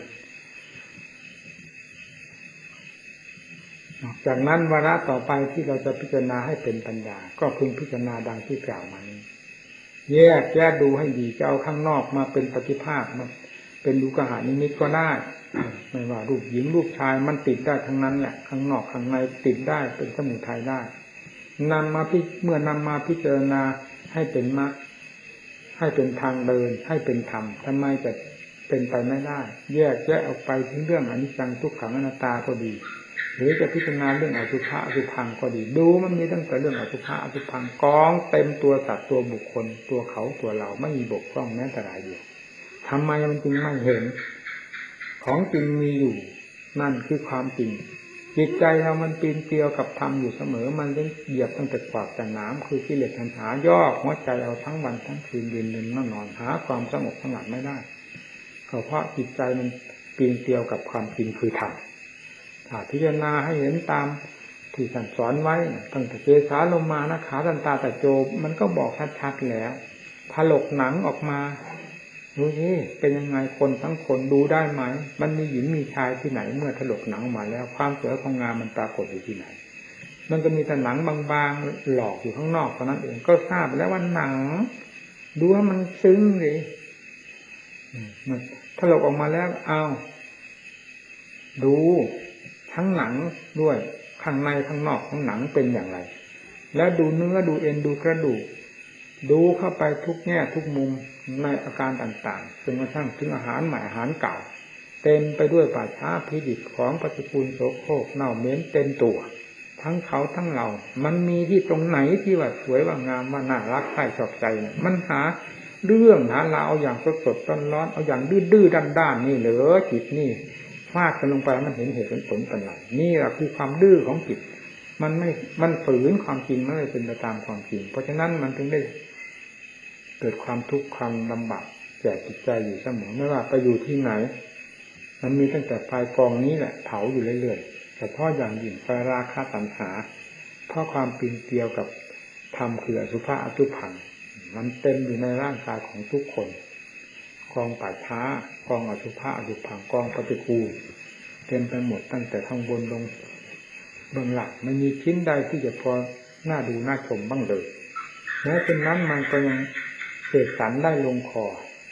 จากนั้นวาระต่อไปที่เราจะพิจารณาให้เป็นปัญญาก็พึงพิจารณาดังที่กล่าวมานี้แยกแยะดูให้ดีจะเอาข้างนอกมาเป็นปฏิภาคมาเป็นดูกหานิมิตก็ได้ไม่ว่ารูปหญิงรูปชายมันติดได้ทั้งนั้นแหละข้างนอกข้างในติดได้เป็นสมุทัยได้เมื่อนำมาพิจารณาให้เป็นมรรคให้เป็นทางเดินให้เป็นธรรมทำไมจะเป็นไปไม่ได้แยกแยะออกไปถึงเรื่องอนิจจังทุกขังอนัตตาก็ดีหรือจะพิจารณาเรื่องอสุภะอสุภังก็ดีดูมันมีตั้งแต่เรื่องอสุภะอสุภังกองเต็มตัวสัตว์ตัวบุคคลตัวเขาตัวเราไม่มีบกพร่องแม้แต่รายเดียวทำไมมันจึงไม่เห็นของจริงมีอยู่นั่นคือความจริงจิตใจเรามันปีนเกลียวกับธรรมอยู่เสมอมันจึงเหยียบตั้งแต่กวาดแต่น้ำคือกิเลสตัณหาย่อหัวใจเอาทั้งวันทั้งคืนยืนเดินนอนหาความสงบสงัดไม่ได้ก็เพราะจิตใจมันปีนเกลียวกับความจริงคือธรรมถ้าพิจารณาให้เห็นตามที่ท่านสอนไว้ตั้งแต่เกสาลงมานะขาตันตาแต่โจมันก็บอกชัดๆแล้วถลกหนังออกมาดูสิเป็นยังไงคนทั้งคนดูได้ไหมมันมีหญิงมีชายที่ไหนเมื่อถลกหนังออกมาแล้วความสวยความงามมันปรากฏอยู่ที่ไหนมันก็มีแต่หนังบางๆหลอกอยู่ข้างนอกเท่านั้นเองก็ทราบแล้วว่าหนังดูว่ามันซึ้งเลยมันถลกออกมาแล้วเอาดูทั้งหนังด้วยข้างในข้างนอกของหนังเป็นอย่างไรแล้วดูเนื้อดูเอ็นดูกระดูกดูเข้าไปทุกแง่ทุกมุมในอาการต่างๆจนกระทั่งถึงอาหารใหม่อาหารเก่าเต็มไปด้วยป่าช้าพิดิบของปฏิกูลโสโครกเน่าเหม็นเต็มตัวทั้งเขาทั้งเรามันมีที่ตรงไหนที่ว่าสวยว่างามว่าน่ารักใคร่ชอบใจเนี่ยมันหาเรื่องหาเราเอาอย่างสดๆร้อนๆเอาอย่างดื้อๆด้านๆนี่เหรอจิตนี่ฟาดกันลงไปมันเห็นเหตุเห็นผลเป็นไรนี่แหละคือความดื้อของจิตมันฝืนความจริงไม่ได้เป็นไปตามความจริงเพราะฉะนั้นมันถึงได้เกิดความทุกข์ความลำบากแก่จิตใจอยู่เสมอไม่ว่าไปอยู่ที่ไหนมันมีตั้งแต่ไฟกองนี้แหละเผาอยู่เรื่อยๆแต่เพราะอย่างยิ่งไฟราคะตัณหาเพราะความปีนเกลียวกับธรรมคืออสุภะอสุภังมันเต็มอยู่ในร่างกายของทุกคนกองป่าช้ากองอสุภะอสุภังกองปฏิกูลเต็มไปหมดตั้งแต่ข้างบนลงเบื้องหลังไม่มีชิ้นใดที่จะพอน่าดูน่าชมบ้างเลยแม้เป็นนั้นมันก็ยังเสกสรรได้ลงคอ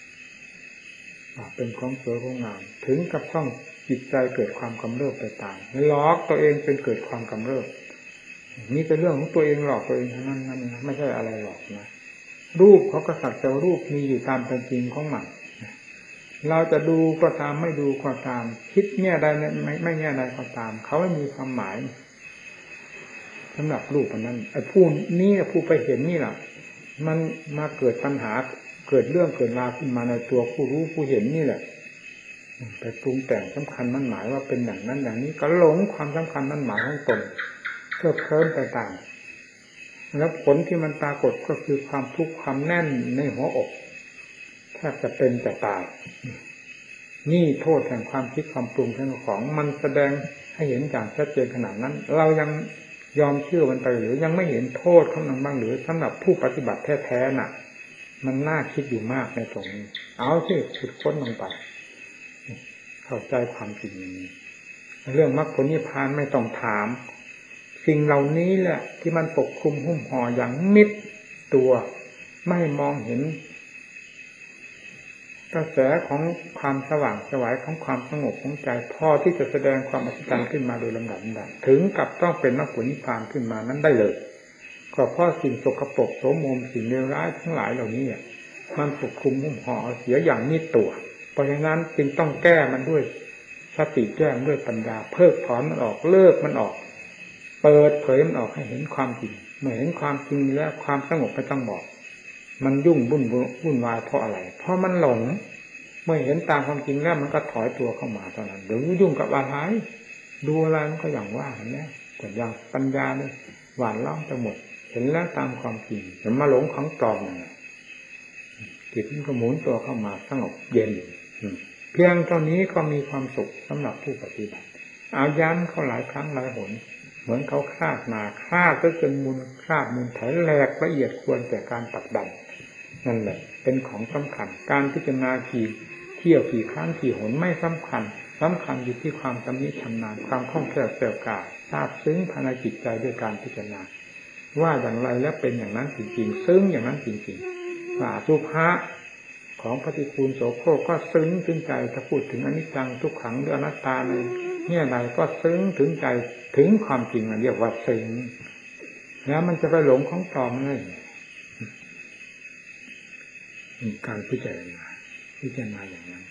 เป็นของสวยของงามถึงกับต้องจิตใจเกิดความกำเริบไปตามหลอกตัวเองจนเกิดความกำเริบนี่เป็นเรื่องของตัวเองหลอกตัวเองเท่านั้นนั่นไม่ใช่อะไรหรอกนะรูปเขาก็สักแต่รูปมีอยู่ตามเป็นจริงของมันเราจะดูก็ตามไม่ดูก็ตามคิดแง่ใดไม่แง่ใดก็ตามเขาไม่มีความหมายสำหรับรูปนั้นไอ้ผู้นี้ผู้ไปเห็นนี่แหละมันมาเกิดปัญหาเกิดเรื่องเกิดราวขึ้นมาในตัวผู้รู้ผู้เห็นนี่แหละไปปรุงแต่งสำคัญมั่นหมายว่าเป็นอย่างนั้นอย่างนี้ก็หลงความสำคัญมั่นหมายของตนเพื่อเพิ่มต่างๆแล้วผลที่มันปรากฏก็คือความทุกข์ความแน่นในหัวอกแทบจะเป็นจะตายนี่โทษแห่งความคิดความปรุงของมันแสดงให้เห็นอย่างชัดเจนขนาดนั้นเรายังยอมเชื่อมันไปหรือยังไม่เห็นโทษของมันบ้างหรือสำหรับผู้ปฏิบัติแท้ๆน่ะมันน่าคิดอยู่มากในตรงนี้เอาสิขุดค้นลงไปเข้าใจความจริงนี้เรื่องมรรคผลนิพพานไม่ต้องถามสิ่งเหล่านี้แหละที่มันปกคลุมหุ้มห่ออย่างมิดตัวไม่มองเห็นกระแสของความสว่างไสวของความสงบของใจพอที่จะแสดงความอัศจรรย์ขึ้นมาโดยลำดับถึงกับต้องเป็นมรรคผลนิพพานขึ้นมานั้นได้เลยก็เพราะสิ่งสกปรกโสมมสิ่งเลวร้ายทั้งหลายเหล่านี้มันปกคลุมหุ้มห่อเสียอย่างมิดตัวเพราะฉะนั้นจึงต้องแก้มันด้วยสติแก้ด้วยปัญญาเพิกถอนมันออกเลิกมันออกเปิดเผยมันออกให้เห็นความจริงมื่อเห็นความจริงแล้วความสงบไม่ต้องบอกมันยุ่งวุ่นวายเพราะอะไรเพราะมันหลงเมื่อเห็นตามความจริงแล้วมันก็ถอยตัวเข้ามาเท่านั้นเดี๋ยวยุ่งกับอะไรดูอะไรมันก็อย่างว่าอย่างนี้แต่อย่างปัญญาเนี่ยหวานล้อมไปหมดเห็นแล้วตามความจริงอย่ามาหลงของปลอมจิตมันก็หมุนตัวเข้ามาสงบเย็นเพียงเท่านี้ก็มีความสุขสำหรับผู้ปฏิบัติเอาย้ำเขาหลายครั้งหลายหนเหมือนเขาคาดมาคาดก็จนมูลคาดมูลไถแหลกละเอียดควรแต่การปักดันนั่นแหละเป็นของสำคัญการพิจารณาเที่ยวกี่ครั้งกี่หนไม่สำคัญอยู่ที่ความชำนิชำนาญความคล่องแคล่วแกล้วกล้าทราบซึ้งภายในจิตใจด้วยการพิจารณาว่าอย่างไรแล้วเป็นอย่างนั้นจริงๆซึ้งอย่างนั้นจริงๆว่าสุภาของปฏิคูลโสโครกก็ซึ้งถึงใจถ้าพูดถึงอนิจจังทุกขังหรืออนัตตาในเนี่ยใดก็ซึ้งถึงใจถึงความจริงเรียกว่าซึ้งแล้วมันจะไปหลงของปลอมเลยการพิจารณาอย่างนั้น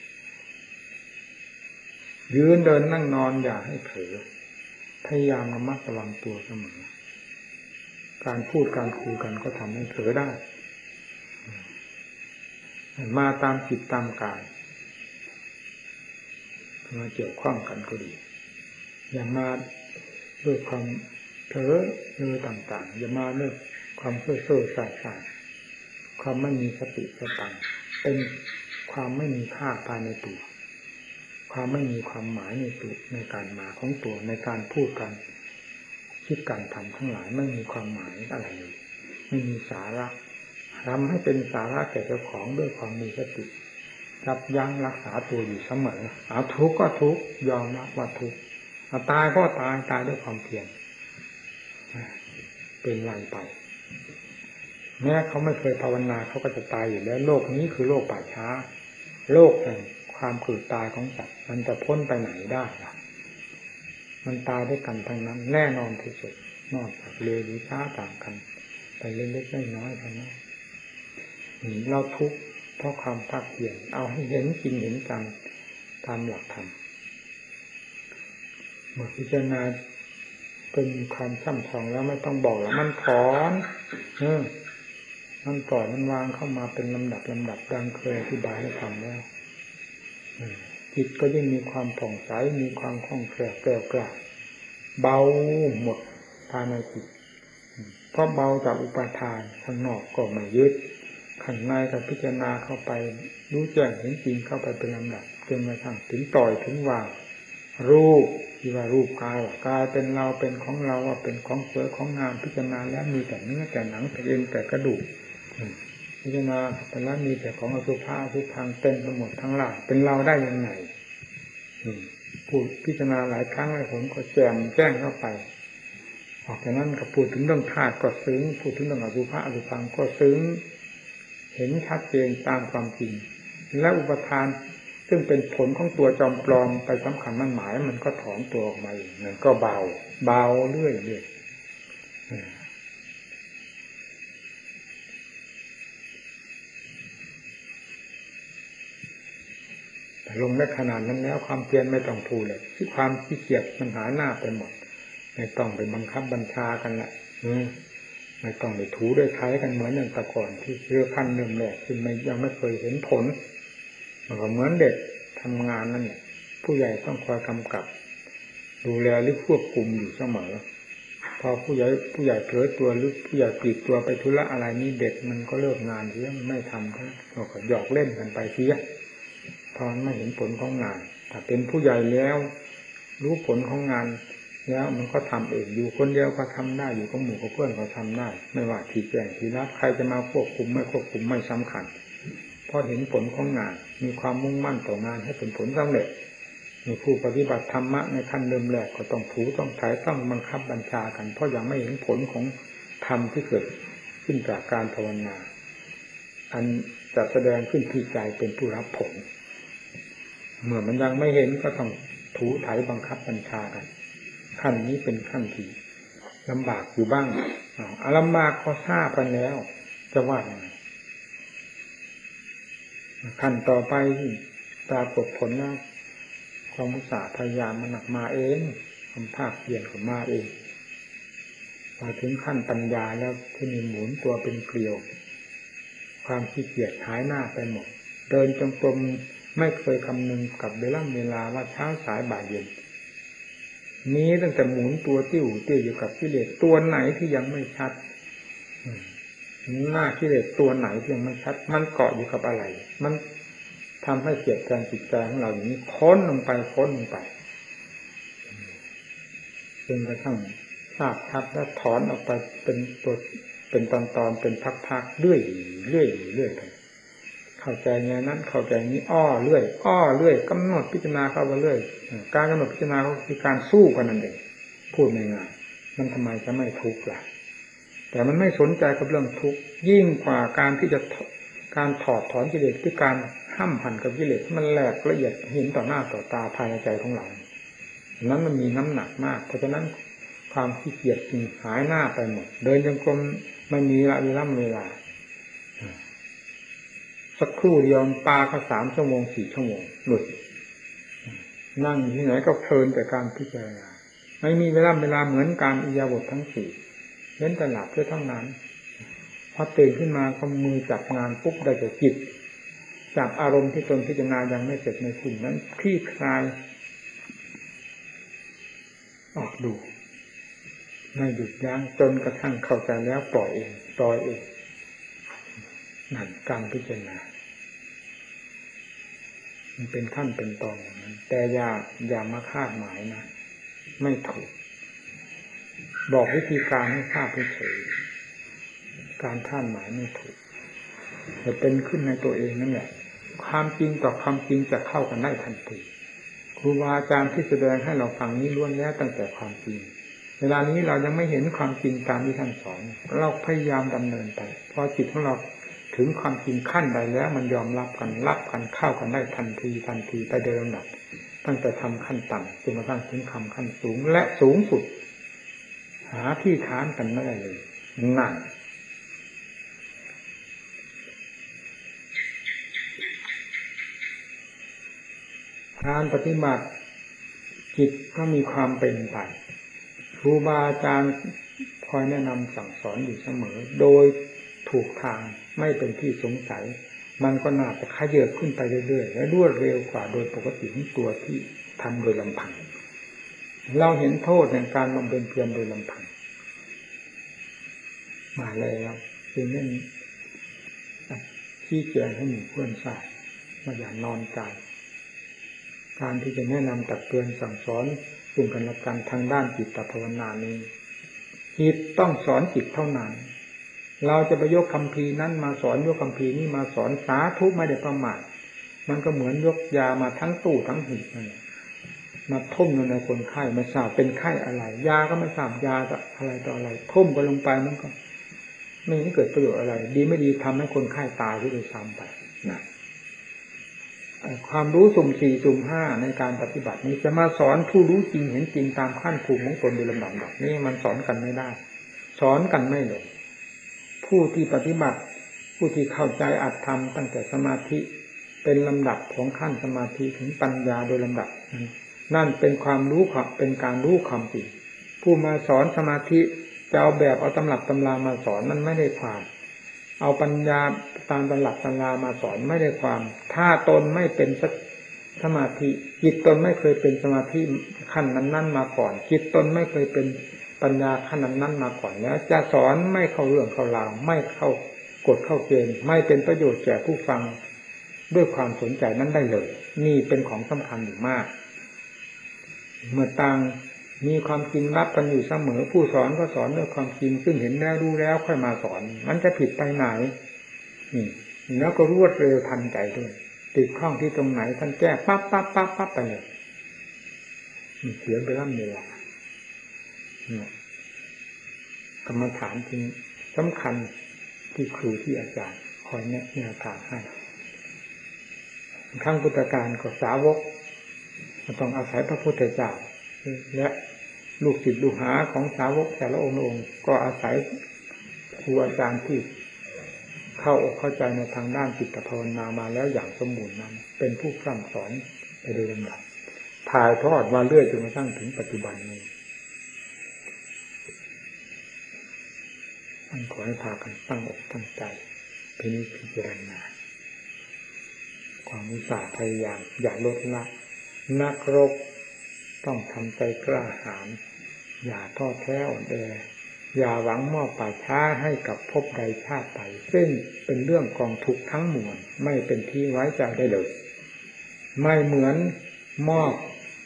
ยืนเดินนั่งนอนอย่าให้เผลอพยายามระมัดระวังตัวเสมอการพูดการคุยกันก็ทำให้เผลอได้มาตามจิตตามกายมาเกี่ยวข้องกันก็ดีอย่ามาด้วยความเผลอต่างๆอย่ามาด้วยความเซ่อๆซ่าๆความไม่มีสติสตังเป็นความไม่มีค่าภายในตัวความไม่มีความหมายในตัวในการมาของตัวในการพูดกันคิดการทำทั้งหลายไม่มีความหมายอะไรเลยไม่มีสาระทำให้เป็นสาระแก่เจ้าของด้วยความมีสติยับยั้งรักษาตัวอยู่เสมอเอาทุกข์ก็ทุกข์ยอมรับว่าทุกข์เอาตายก็ตายด้วยความเพียรเป็นไรไปแม้เขาไม่เคยภาวนาเขาก็จะตายอยู่แล้วโลกนี้คือโลกป่าช้าโลกแห่งความเกิดตายของสัตว์มันจะพ้นไปไหนได้ล่ะมันตายด้วยกันทั้งนั้นแน่นอนที่สุดนอกจากเร็วหรือช้าต่างกันไปเล็กๆน้อยๆเท่านั้นเราทุกข์เพราะความภาคเพียรเอาให้เห็นจริงเห็นจังตามหลักธรรมเมื่อพิจารณาเป็นความช่ำชองแล้วไม่ต้องบอกแล้วมันถอนมันปล่อยมันวางเข้ามาเป็นลำดับดังเคยอธิบายให้ฟังแล้วจิตก็ยิ่งมีความผ่องใสมีความคล่องแคล่วแกล้วกล้าเบาหมดภายในจิตเพราะเบาจากอุปาทานข้างนอกก็ไม่ยึดข้างในก็พิจารณาเข้าไปรู้แจ้งเห็นจริงเข้าไปเป็นลำดับจนกระทั่งถึงปล่อยถึงวางรูปที่ว่ารูปกายกายเป็นเราเป็นของเราว่าเป็นของสวยของงามพิจารณาแล้วมีแต่เนื้อแต่หนังแต่เอ็นแต่กระดูกพิจารณาแต่ละมีแต่ของอสุภะอสุพังเต็มไปหมดทั้งหลายเป็นเราได้ยังไงพูดพิจารณาหลายครั้งหลายหนก็แจ่มแจ้งเข้าไปออกจากนั้นก็พูดถึงเรื่องธาตุก็ซึ้งพูดถึงเรื่องอสุภะอสุพังก็ซึ้งเห็นชัดเจนตามความจริงและอุปทานซึ่งเป็นผลของตัวจอมปลอมไปสำคัญมั่นหมายมันก็ถอนตัวออกมาอีกมันก็เบาเรื่อยแต่ลงได้ขนาดนั้นแล้วความเพียรไม่ต้องพูดเลยที่ความขี้เกียจมันหายหน้าไปหมดไม่ต้องไปบังคับบัญชากันละไม่ต้องไปถูด้วยใช้กันเหมือนอย่างแต่ก่อนที่เรือขั้นเริ่มแรกซึ่งยังไม่เคยเห็นผลมันก็เหมือนเด็กทำงานนั่นแหละผู้ใหญ่ต้องคอยกำกับดูแลหรือควบคุมอยู่เสมอพอผู้ใหญ่เผลอตัวหรือผู้ใหญ่ปลีกตัวไปธุระอะไรนี่เด็กมันก็เลิกงานเสียไม่ทำเขาก็หยอกเล่นกันไปเสียพอไม่เห็นผลของงานถ้าเป็นผู้ใหญ่แล้วรู้ผลของงานแล้วมันก็ทำเองอยู่คนเดียวก็ทำได้อยู่กับหมู่กับเพื่อนก็ทำได้ไม่ว่าที่แจ้งที่รับใครจะมาควบคุมไม่สำคัญเพราะเห็นผลของงานมีความมุ่งมั่นต่องานให้เป็นผลสำเร็จมีผู้ปฏิบัติธรรมะในขั้นเริ่มแรกก็ต้องถูต้องถ่ายต้องบังคับบัญชากันเพราะยังไม่เห็นผลของธรรมที่เกิดขึ้นจากการภาวนาอันจะแสดงขึ้นที่ใจเป็นผู้รับผลเมื่อมันยังไม่เห็นก็ต้องถูถ่ายบังคับบัญชากันขั้นนี้เป็นขั้นที่ลำบากอยู่บ้างลำบากก็ทราบกันแล้วจะว่าไงขั้นต่อไปปรากฏผลแล้วความอุตสาห์พยายามมันหนักมาเองความภาคเพียรของมาเองพมาถึงขั้นปัญญาแล้วที่มีหมุนตัวเป็นเกลียวความขี้เกียจหายหน้าไปหมดเดินจงกรมไม่เคยคำนึงกับเวลาว่าเช้าสายบ่ายเย็นนี้ตั้งแต่หมุนตัวติ้วอยู่กับกิเลสตัวไหนที่ยังไม่ชัดหน้ากิเลสตัวไหนที่ยังไม่ชัดมันเกาะอยู่กับอะไรมันทำให้เกียดการจิตใจของเราอย่างนี้ค้นลงไปจนกระทั่งทราบชัดแล้วถอนออกไปเป็นตัวเป็นตอนเป็นพักๆเรื่อยไปเข้าใจไงนั้นเข้าใจนี้อ้อเรื่อยกำหนดพิจารณาเข้าไปเรื่อยการกำหนดพิจารณาก็คือการสู้กันนั่นเองพูดง่ายๆมันทำไมจะไม่ทุกข์ล่ะแต่มันไม่สนใจกับเรื่องทุกข์ยิ่งกว่าการที่จะการถอดถอนกิเลสที่การห้ำหั่นกับกิเลสมันแหลกละเอียดเห็นต่อหน้าต่อตาภายในใจของเรานั้นมันมีน้ำหนักมากเพราะฉะนั้นความขี้เกียจจึงหายหน้าไปหมดเดินจงกรมไม่มีเวลาสักครู่เดียวปาก็3 ชั่วโมง 4 ชั่วโมงหลุดนั่งที่ไหนก็เพลินแต่การพิจารณาไม่มีเวลาเหมือนการอิริยาบถทั้ง4เว้นแต่หลับเท่านั้นพอตื่นขึ้นมาก็มือจับงานปุ๊บได้แต่จิตจับอารมณ์ที่ตนพิจารณายังไม่เสร็จในสิ่งนั้นคลี่คลายออกดูไม่หยุดยั้งจนกระทั่งเข้าใจแล้วปล่อยเองนั่นการพิจารณามันเป็นขั้นเป็นตอนอย่างนั้นแต่อย่ามาคาดหมายนะไม่ถูกบอกวิธีการให้ทราบเฉยการคาดหมายไม่ถูกจะเป็นขึ้นในตัวเองนั่นแหละความจริงต่อความจริงจะเข้ากันได้ทันทีครูบาอาจารย์ที่แสดงให้เราฟังนี้ล้วนแล้วตั้งแต่ความจริงเวลานี้เรายังไม่เห็นความจริงตามที่ท่านสอนเราพยายามดำเนินไปพอจิตของเราถึงความจริงขั้นใดแล้วมันยอมรับกันเข้ากันได้ทันทีไปโดยลำดับตั้งแต่ทำขั้นต่ำจนกระทั่งถึงขั้นสูงและสูงสุดหาที่ค้านกันไม่ได้เลยนั่นการปฏิบัติจิตก็มีความเป็นไปครูบาอาจารย์คอยแนะนำสั่งสอนอยู่เสมอโดยถูกทางไม่เป็นที่สงสัยมันก็น่าจะขยับขึ้นไปเรื่อยๆและรวดเร็วกว่าโดยปกติของตัวที่ทำโดยลำพังเราเห็นโทษในการบำเพ็ญเพียรโดยลำพังมาแล้วจึงนั้นชี้แจงให้หมู่เพื่อนทราบว่าอย่านอนใจการที่จะแนะนำตักเตือนสั่งสอนซึ่งกันและกันทางด้านจิตภาวนานี้จิตต้องสอนจิตเท่านั้นเราจะไปยกคัมภีร์นั้นมาสอนยกคัมภีร์นี้มาสอนสาธุไม่ได้ประมาทมันก็เหมือนยกยามาทั้งตู้ทั้งหีบนั่นแหละมาทุ่มลงในคนไข้ไม่ทราบเป็นไข้อะไรยาก็ไม่ทราบยาอะไรต่ออะไรทุ่มไปลงไปมันก็ไม่เกิดประโยชน์อะไรดีไม่ดีทำให้คนไข้ตายที่โดยซ้ำไปนะความรู้สุ่ม4สุ่ม5ในการปฏิบัตินี้จะมาสอนผู้รู้จริงเห็นจริงตามขั้นภูมิของตนโดยลำดับแบบนี้มันสอนกันไม่ได้สอนกันไม่ลงผู้ที่ปฏิบัติผู้ที่เข้าใจอัตธรรมตั้งแต่สมาธิเป็นลำดับของขั้นสมาธิถึงปัญญาโดยลำดับนั่นเป็นความรู้เป็นการรู้ความจริงผู้มาสอนสมาธิจะเอาแบบเอาตำรับตำรามาสอนมันไม่ได้ความเอาปัญญาตามตำรับตำรามาสอนไม่ได้ความถ้าตนไม่เป็นสมาธิจิตตนไม่เคยเป็นสมาธิขั้นนั้นมาก่อนจิตตนไม่เคยเป็นปัญญาขั้นนั้นมาก่อนแล้วจะสอนไม่เข้าเรื่องเข้าราวไม่เข้ากฎเข้าเกณฑ์ไม่เป็นประโยชน์แก่ผู้ฟังด้วยความสนใจนั้นได้เลยนี่เป็นของสำคัญอยู่มากเมื่อต่างมีความจริงรับกันอยู่เสมอผู้สอนก็สอนด้วยความจริงซึ่งเห็นแล้วรู้แล้วค่อยมาสอนมันจะผิดไปไหนนี่แล้วก็รวดเร็วทันใจด้วยติดข้องที่ตรงไหนท่านแก้ปั๊บไปเลยเสียไปร่ำเวลากรรมฐานจริงสำคัญที่ครูที่อาจารย์คอยแนะแนวทางให้ครั้งพุทธกาลก็สาวกต้องอาศัยพระพุทธเจ้าและลูกศิษย์ลูกหาของสาวกแต่ละองค์ก็อาศัยครูอาจารย์ที่เข้าอกเข้าใจในทางด้านจิตภาวนามาแล้วอย่างสมบูรณ์นั้นเป็นผู้พร่ำสอนไปโดยลำดับถ่ายทอดมาเรื่อยจนกระทั่งถึงปัจจุบันนี้ขอให้พากันตั้งอกตั้งใจพินิจพิจารณาความอุตสาห์พยายามอย่าลดละนักรบต้องทำใจกล้าหาญอย่าท้อแท้อ่อนแออย่าหวังมอบป่าช้าให้กับภพใดชาติใดซึ่งเป็นเรื่องกองทุกข์ทั้งมวลไม่เป็นที่ไว้ใจได้เลยไม่เหมือนมอบ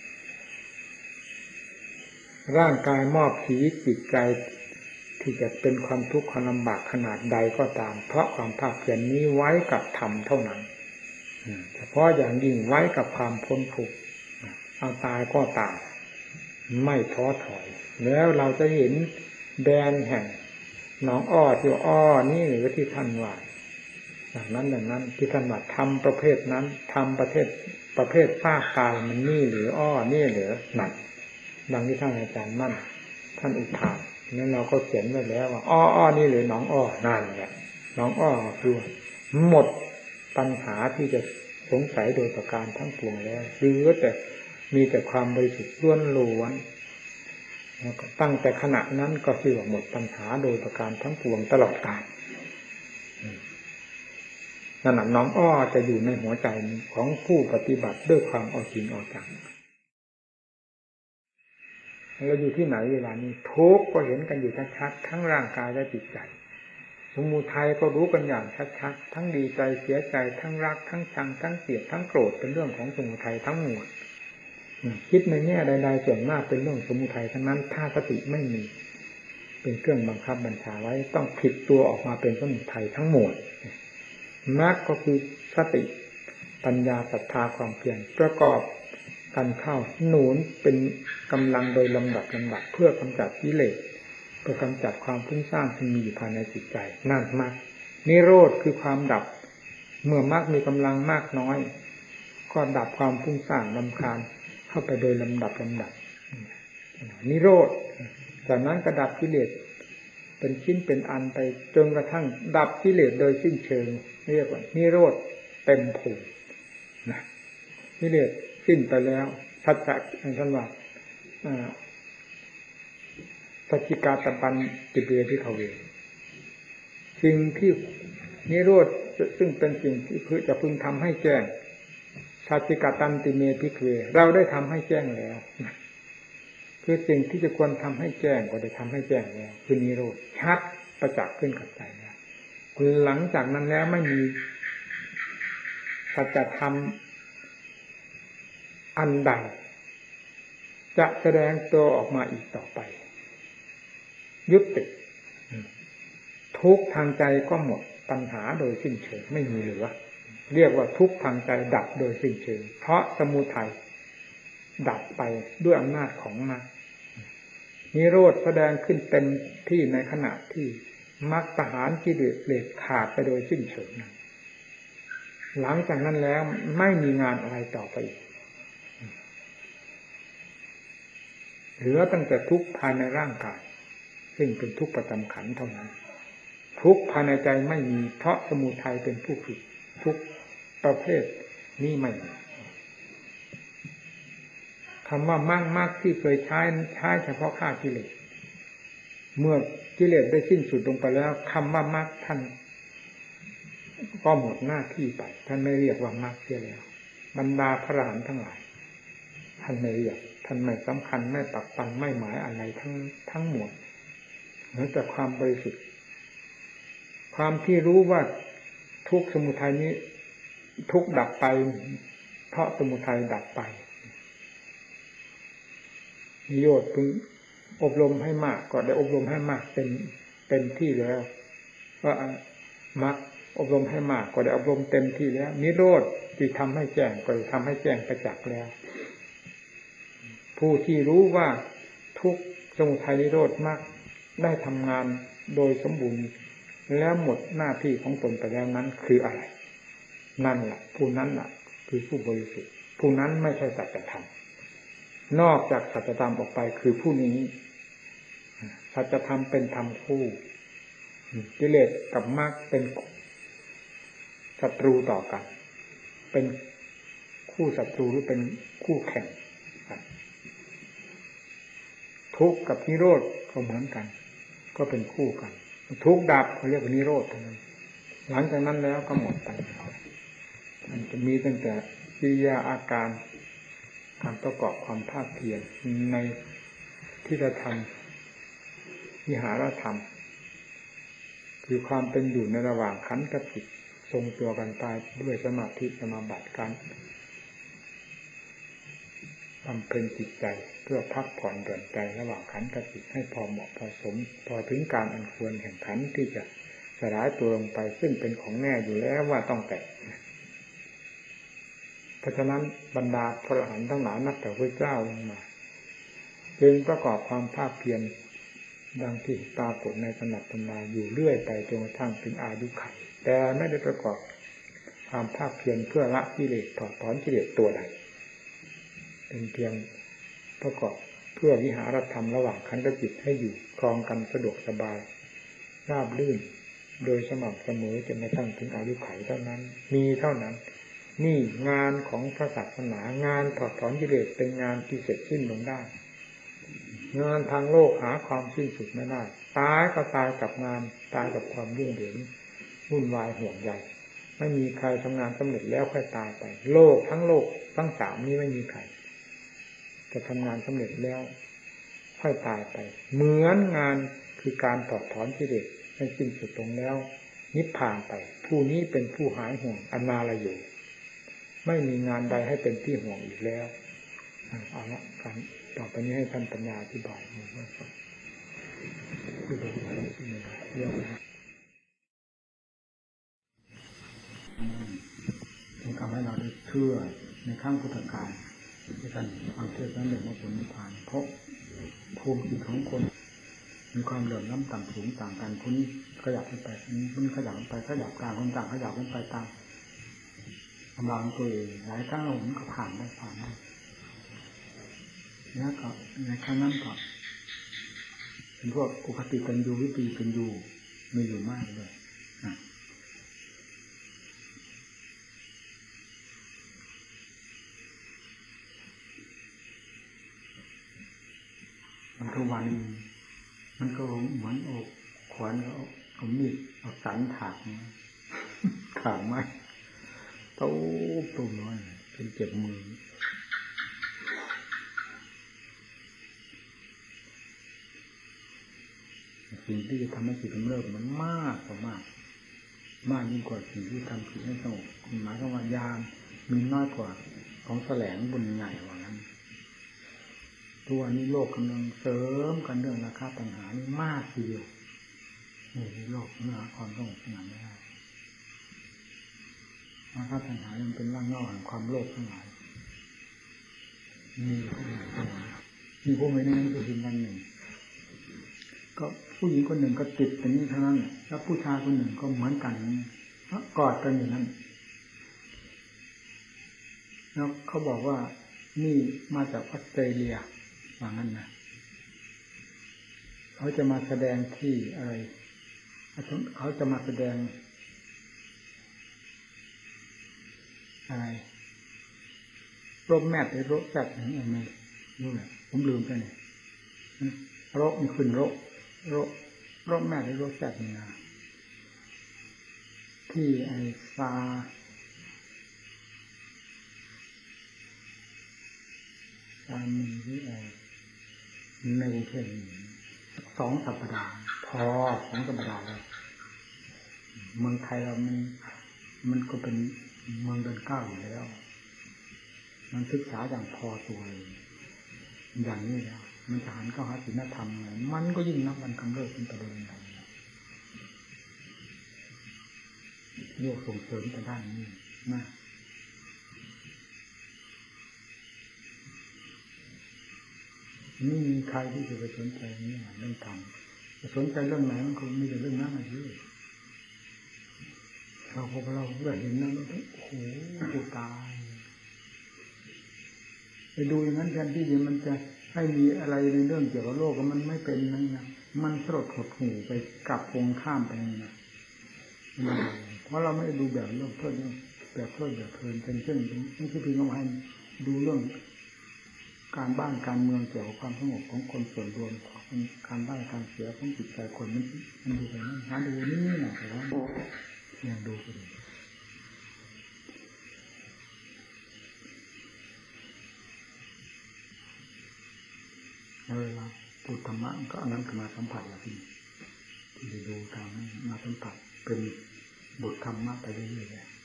ร่างกายมอบชีวิตจิตใจที่จะเป็นความทุกข์ความลำบากขนาดใดก็ตามเพราะความภาคเพียรนี้ไว้กับธรรมเท่านั้นเฉพาะอย่างยิ่งไว้กับความพ้นทุกข์เอาตายก็ตายไม่ท้อถอยแล้วเราจะเห็นแดนแห่งหนองอ้อที่อ้อนี่หรือที่ท่านว่าอย่างนั้นที่ท่านว่าทำประเภทนั้นทำประเภทภาคกายมันนี่หรืออ้อนี่หรือหนักดังที่ท่านอาจารย์มั่นท่านอุทานนั้นเราก็เขียนไว้แล้วว่าอ้อนี่หรือหนองอ้อนั่นแหละหนองอ้อคือหมดปัญหาที่จะสงสัยโดยประการทั้งปวงแล้วเหลือแต่มีแต่ความบริสุทธิ์ล้วนๆตั้งแต่ขณะนั้นก็คือว่าหมดปัญหาโดยประการทั้งปวงตลอดกาลนั่นน่ะน้องอ้อจะอยู่ในหัวใจของผู้ปฏิบัติด้วยความเอาจริงเอาจังเราอยู่ที่ไหนเวลานี้ทุกข์ก็เห็นกันอยู่ชัดๆทั้งร่างกายและจิตใจสมุทัยก็รู้กันอย่างชัดๆทั้งดีใจเสียใจทั้งรักทั้งชังทั้งเกลียดทั้งโกรธเป็นเรื่องของสมุทัยทั้งหมดคิดในแง่ใดๆส่วนมากเป็นเรื่องสมุทัยทั้งนั้นถ้าสติไม่มีเป็นเครื่องบังคับบัญชาไว้ต้องผิดตัวออกมาเป็นสมุทัยทั้งหมดมรรคก็คือสติปัญญาศรัทธาความเพียรประกอบกันเข้าหนุนเป็นกำลังโดยลำดับเพื่อกำจัดกิเลสเพื่อกำจัดความฟุ้งซ่านที่มีอยู่ภายในจิตใจนั่นมรรคนิโรธคือความดับเมื่อมรรคมีกำลังมากน้อยก็ดับความฟุ้งซ่านรำคาญเข้าไปโดยลำดับนิโรธจากนั้นก็ดับกิเลสเป็นชิ้นเป็นอันไปจนกระทั่งดับกิเลสโดยสิ้นเชิงเรียกว่านิโรธเต็มภูมินะกิเลสสิ้นไปแล้วทัศจะท่านว่าสัจจิกาตปันติเบพิขเวสิ่งที่นิโรธซึ่งเป็นสิ่งที่จะพึงทำให้แจ้งสัจจิกาตันติเมพิขเวเราได้ทำให้แจ้งแล้วคือสิ่งที่จะควรทำให้แจ้งก็ได้ทำให้แจ้งแล้วคือนิโรธชัดประจักษ์ขึ้นกับใจแล้วหลังจากนั้นแล้วไม่มีสัจธรรมอันใดจะแสดงตัวออกมาอีกต่อไปยุติทุกข์ทางใจก็หมดปัญหาโดยสิ้นเชิงไม่มีเหลือเรียกว่าทุกข์ทางใจดับโดยสิ้นเชิงเพราะสมุทัยดับไปด้วยอำนาจของมรรคนิโรธแสดงขึ้นเต็มที่ในขณะที่มรรคประหารกิเลสขาดไปโดยสิ้นเชิงนั้นหลังจากนั้นแล้วไม่มีงานอะไรต่อไปอีกเหลือตั้งแต่ทุกข์ภายในร่างกายซึ่งเป็นทุกข์ประจำขันธ์เท่านั้นทุกข์ภายในใจไม่มีเพราะสมุทัยเป็นผู้ผิดทุกข์ประเภทนี้ไม่มีคำว่ามากที่เคยใช้เฉพาะฆ่ากิเลสเมื่อกิเลสได้สิ้นสุดลงไปแล้วคำว่ามากท่านก็หมดหน้าที่ไปท่านไม่เรียกว่ามากเสียแล้วบรรดาพระอรหันต์ทั้งหลายท่านไม่เรียกท่านไม่สำคัญไม่ปักปันไม่หมายอะไรทั้งหมดเหมือนแต่ความบริสุทธิ์ความที่รู้ว่าทุกข์สมุทัยนี้ทุกข์ดับไปเพราะสมุทัยดับไปนิโรธพึงอบรมให้มากก็ได้อบรมให้มากเต็มที่แล้วว่ามรรคอบรมให้มากก็ได้อบรมเต็มที่แล้วนิโรธที่ทำให้แจ้งก็ทำให้แจ้งประจักษ์แล้วผู้ที่รู้ว่าทุกข์สมุทัยนิโรธมรรคได้ทำงานโดยสมบูรณ์แล้วหมดหน้าที่ของตนไปแล้วนั้นคืออะไรนั่นแหละผู้นั้นแหละคือผู้บริสุทธิ์ผู้นั้นไม่ใช่สัจธรรมนอกจากสัจธรรมออกไปคือผู้นี้สัจธรรมเป็นธรรมคู่กิเลสกับมรรคเป็นศัตรูต่อกันเป็นคู่ศัตรูหรือเป็นคู่แข่งกันทุกข์กับนิโรธก็เหมือนกันก็เป็นคู่กันทุกข์ดับเขาเรียกว่านิโรธเท่านั้นหลังจากนั้นแล้วก็หมดไปมันจะมีตั้งแต่กิริยาอาการการประกอบความภาคเพียรในที่จะทำวิหารธรรมคือความเป็นอยู่ในระหว่างขันธ์กับจิตทรงตัวกันไปด้วยสมาธิสมาบัติการบำเพ็ญจิตใจเพื่อพักผ่อนหย่อนใจระหว่างขันธ์กับจิตให้พอเหมาะพอสมพอถึงการอันควรแห่งขันธ์ที่จะสลายตัวลงไปซึ่งเป็นของแน่อยู่แล้วว่าต้องแตกเพราะฉะนั้นบรรดาพระอรหันต์ทั้งหลายนับแต่พระเจ้าลงมาจึงประกอบความภาคเพียรดังที่ปรากฏในตำรับตำราอยู่เรื่อยไปจนกระทั่งถึงอายุขัยแต่ไม่ได้ประกอบความภาคเพียรเพื่อละกิเลสถอดถอนกิเลสตัวใดเป็นเพียงประกอบเพื่อวิหารธรรมระหว่างขันธ์กับจิตให้อยู่ครองกันสะดวกสบายราบรื่นโดยสม่ำเสมอจนกระทั่งถึงอายุขัยเท่านั้นมีเท่านั้นนี่งานของพระศาสนางานถอดถอนกิเลสเป็นงานที่เสร็จสิ้นลงได้งานทางโลกหาความสิ้นสุดไม่ได้ตายก็ตายกับงานตายกับความยุ่งเหยิงวุ่นวายห่วงใยไม่มีใครทำงานสำเร็จแล้วค่อยตายไปโลกทั้งสามนี้ไม่มีใครจะทำงานสำเร็จแล้วค่อยตายไปเหมือนงานคือการถอดถอนกิเลสให้สิ้นสุดลงแล้วนิพพานไปผู้นี้เป็นผู้หายห่วงอนาลโยไม่มีงานใดให้เป็นที่ห่วงอีกแล้วเอาละการต่อไปนี้ให้ท่านปัญญาอธิบายเรื่องทำให้เราได้เชื่อในข้างพุทธกาลที่ท่านฟังเทศน์นั้นเรื่องของผลนิพพานเพราะภูมิจิตของคนมีความเหลื่อมล้ำต่ำสูงต่างกันคนนี้ขยับขึ้นไปคนนี้ขยับขึ้นไปขยับต่างคนต่างขยับขึ้นไปตามกำลังตัวเองหลายครั้งเราก็ผ่านได้แล้วก็ในครั้งนั้นก็เป็นพวกอุคติกันอยู่วิปีกันอยู่มีอยู่มากเลยทุกวันมันก็เหมือนอกขวานเอามีดเอาสันถากถากไม้ตุ้มน้อยเป็นเจ็บมือสิ่งที่จะทำให้จิตมันเลิกมันมากกว่ามากยิ่งกว่าสิ่งที่ทำจิตให้สงบหมายความว่ายามมีน้อยกว่าของแสลงบนใหญ่กว่านั้นตัวนี้โลกกำลังเสริมกันเรื่องราคาปัญหานี่มากทีเดียวนี่โลกเนื้อความสงบขนาดนี้ราคาปัญหายังเป็นร่างนอกแห่งความโลภทั้งหลายมีผู้หญิงมีผู้ไม่แน่นก็คือวันหนึ่งก็ผู้หญิงคนหนึ่งก็ติดแต่นี้เท่านั้นแล้วผู้ชายคนหนึ่งก็เหมือนกันกอดกันอยู่นั้นแล้วเขาบอกว่านี่มาจากออสเตรเลียว่างั้นนะเขาจะมาแสดงที่อะไรเขาจะมาแสดงอะไรโรคแม่หรือโรคจัดอย่างนี้ไม่รู้แหละผมลืมไปเนี่ยโรคมีขึ้นโรคแม่หรือโรคจัดนี่นะที่ไอ้ซามีที่ไอ้ในกรุงเทพ2 สัปดาห์พอ2 สัปดาห์แล้วเมืองไทยเรามันก็เป็นเมืองเดินก้าวอยู่แล้วมันศึกษาอย่างพอตัวอย่างนี้แล้วมันจะหันเข้าหาศีลธรรมอะไรมันก็ยิ่งนับวันคำเลิกเป็นประเด็นใหญ่โลกส่งเสริมแต่ด้านนี้นะนี่มีใครที่จะไปสนใจนี่เรื่องธรรมจะสนใจเรื่องไหนมันคงมีแต่เรื่องนั้นอะไรที่เราพอเราเห็นแล้วโอ้โหกูตายไปดูอย่างนั้นแทนที่มันจะให้มีอะไรในเรื่องเกี่ยวกับโลกมันไม่เป็นนั่นนะมันสลดหดหู่ไปกลับตรงข้ามไปนะเพราะเราไม่ดูแบบโลกเพื่อนแบบเพลินเป็นเช่นนี่คือพี่น้องให้ดูเรื่องการบ้านการเมืองเกี่ยวกับความสงบของคนส่วนรวมการได้การเสียของจิตใจคนมันดูไปนั่นหาดูนี่หน่อยแต่ว่ายังดูก็ดีเวลาพูดธรรมะก็อันนั้นมาสัมผัสแล้วที่จะดูตามมาสัมผัสเป็นบทธรรมะไปเรื่อยๆ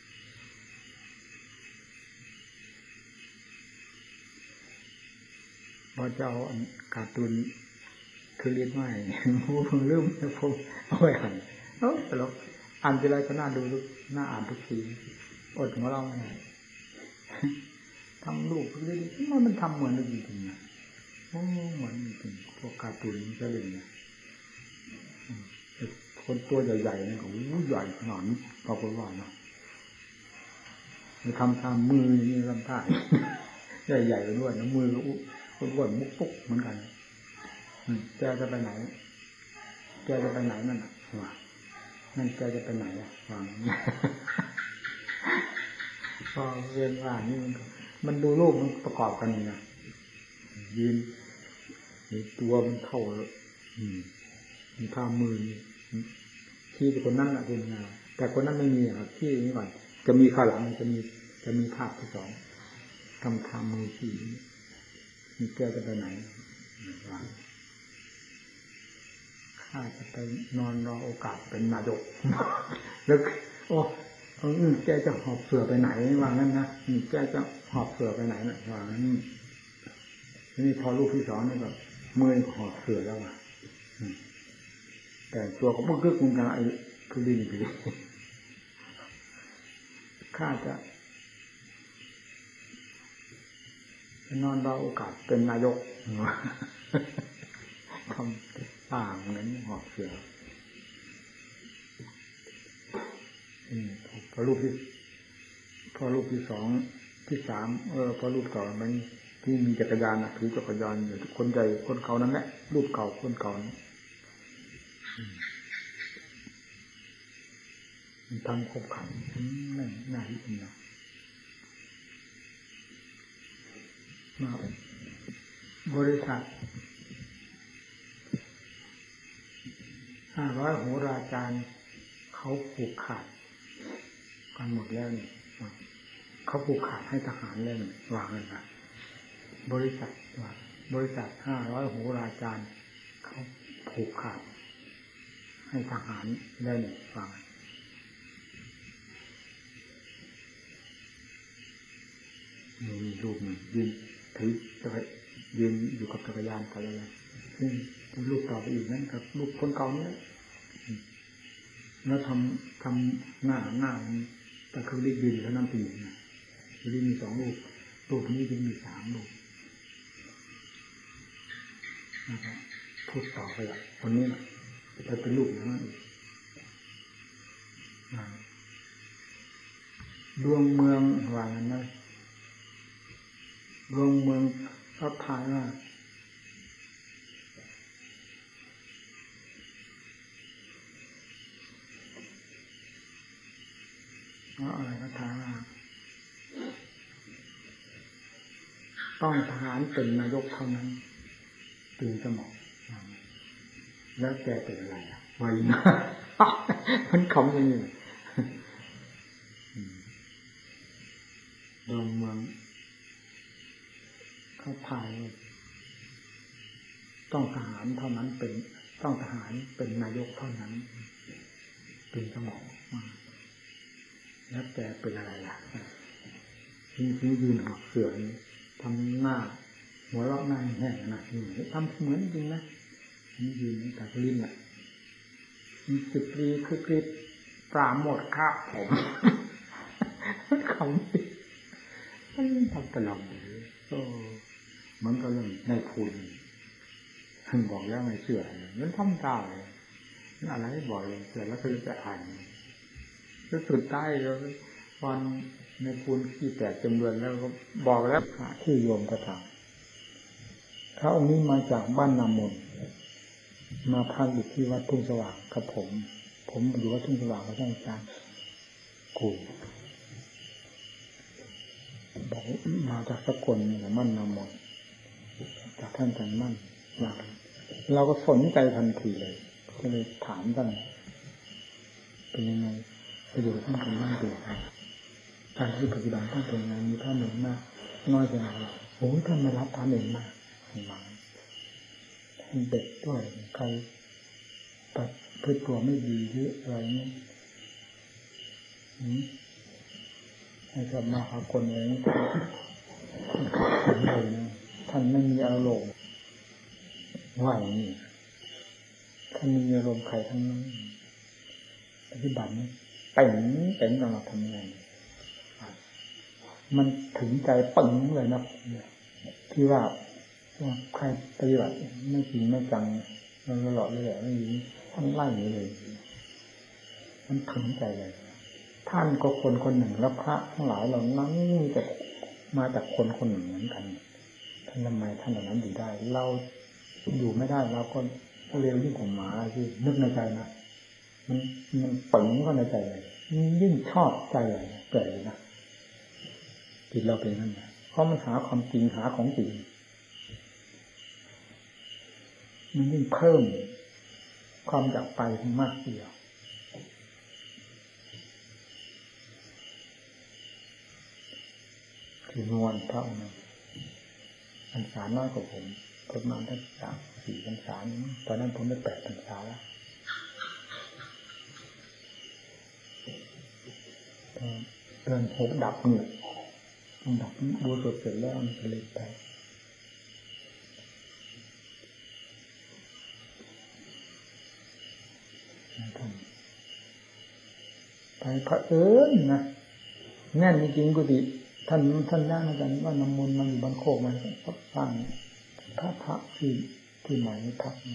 พอจะเอาการ์ตูนคือเรียนไม่ผมลืมผมเอาไว้หันตลกอ่านทีไรก็น่าดูน่าอ่านทุกทีอดของเราไงทำลูกเรื่อยๆมันทำเหมือนจริงๆนะเหมือนจริงพวกการ์ตูนมันจะเล่นนะคนตัวใหญ่ๆนี่ก็ใหญ่ขนาดนี้ปรากฏว่านะมันทำตามมือนี่ลำท่าใหญ่ๆไปด้วยนะมือก็อ้วนๆมุกปุ๊กเหมือนกันแกจะไปไหนแกจะไปไหนนั่นว่านั่นแกจะไปไหนอ่ะว่าพอเรียนว่านี่มันดูรูปมันประกอบกันนะยืนตัวมันเท่ามีท่ามือที่คนนั้นเป็นไงแต่คนนั้นไม่มีครับที่นี้ก่อนจะมีข้างหลังจะมีภาพที่สองทำท่ามือที่มีแกจะไปไหนว่าข้าจะไปนอนรอโอกาสเป็นนายกแล้วโอ้แกจะหอบเสือไปไหนว่างั้นนะแกจะหอบเสือไปไหนนะว่างั้นนี่พอลูกที่สองนี่แบบมือหอบเสือแล้วอ่ะแต่ตัวของพวกกึกมันกันไอ้คือดิ้นไปข้าจะนอนรอโอกาสเป็นนายกทำต่างนั้นหอบเสือพอรูปที่สองที่สามพอรูปต่อมันที่มีจักรยานนะถือจักรยานอยู่คนใหญ่คนเก่านั้นแหละรูปเก่าคนเก่ามันทำครบขันนั่นน่าที่จริงนะมาบริษัท500 โหราจารย์เขาผูกขาดกันหมดแล้วนี่เขาผูกขาดให้ทหารเล่นวางเลยนะบริษัท500 โหราจารย์เขาผูกขาดให้ทหารเล่นวางมีรูปหนึ่งยืนถือยืนอยู่กับจักรยานไปเลยซึ่งรูปต่อไปอีกนั้นกับรูปคนเก่านี้แล้วทำหน้าแต่คือรีบยืนแล้วนั่งตีนะรีบมี2 รูปนี้ยังมี3 รูปนะครับพูดต่อไปละคนนี้นะจะเป็นรูปอย่างนั้นอีกดวงเมืองว่างั้นนะดวงเมืองเขาทายว่าอะไรก็ทายว่าต้องทหารเป็นนายกเท่านั้นถึงจะเหมาะแล้วแกเป็นอะไรอ่ะไว้นะมันขำอย่างนี้ดวงเมืองเขาทายต้องทหารเท่านั้นต้องทหารเป็นนายกเท่านั้นถึงจะเหมาะแล้วแกเป็นอะไรล่ะที่ยืนหอบเสือทำหน้าหัวเราะหน้าแห้งนะทำเหมือนจริงนะนี่ยืนแต่ลิ้นอ่ะมี10 ปีคือกริบปราหมดครับผมคำมันทำตลอดเหมือนกับเรื่องในคุณท่านบอกแล้วไม่เชื่อมันทำตาเลยอะไรบ่อยเสร็จแล้วก็จะอ่านแล้วสุดท้ายแล้ววันในคุณขี้แตกจำเรือนแล้วก็บอกแล้วที่โยมกระถางเขาองค์นี้มาจากบ้านนามนมาพักอยู่ที่วัดทุ่งสว่างกับผมอยู่วัดทุ่งสว่างกับท่านอาจารย์กูบอกมาจากสกลเนี่ยมั่นนามนจากท่านอาจารย์มั่นมาเราก็สนใจทันทีเลยก็เลยถามท่านเป็นยังไงประโยชน์ท่านเป็นยังไงการที่ปฏิบัติท่านเป็นยังไงมีท่านเองมากน้อยเพียงไรโอ้ยท่านไม่รับท่านเองมากท่านเด็กด้วยใครตัดพืชตัวไม่ดีหรืออะไรนี่ให้กลับมาหาคนอย่างนี้เลยนะท่านไม่มีอารมณ์ว่าอย่างนี้ท่านมีอารมณ์ใครทั้งนั้นปฏิบัตินี้เป็นเราทำไงมันถึงใจปึ้งเลยนะที่ว่าใครปฏิบัติไม่จริงไม่จังมันหลอกเลยไม่ยิงท่านไล่เลยมันถึงใจเลยท่านก็คนคนหนึ่งแล้วพระทั้งหลายเหล่านั้นมีแต่มาจากคนคนหนึ่งเหมือนกันท่านทำไมท่านเหล่านั้นอยู่ได้เราอยู่ไม่ได้เราก็เร็วยิ่งกว่าหมาที่นึกในใจนะมันปึ๋งเข้าในใจเลยยิ่งชอบใจเลยเกิดเลยนะจิตเราเป็นนั่นนะเพราะมันหาความจริงหาของจริงมันยิ่งเพิ่มความอยากไปมากเดียวคือนวลพระองค์พรรษาน้อยกว่าผมประมาณทั้ง4 พรรษาตอนนั้นผมได้8 พรรษาแล้วเดือน6ดับเนี่ยดับบูสดเสร็จแล้วมันเลยไปไปพระนะแน่นจริงๆกุฏิท่านย่างอาจารย์ว่านำมนต์มาอยู่บ้านโคกมาสร้างพระที่ใหม่พัก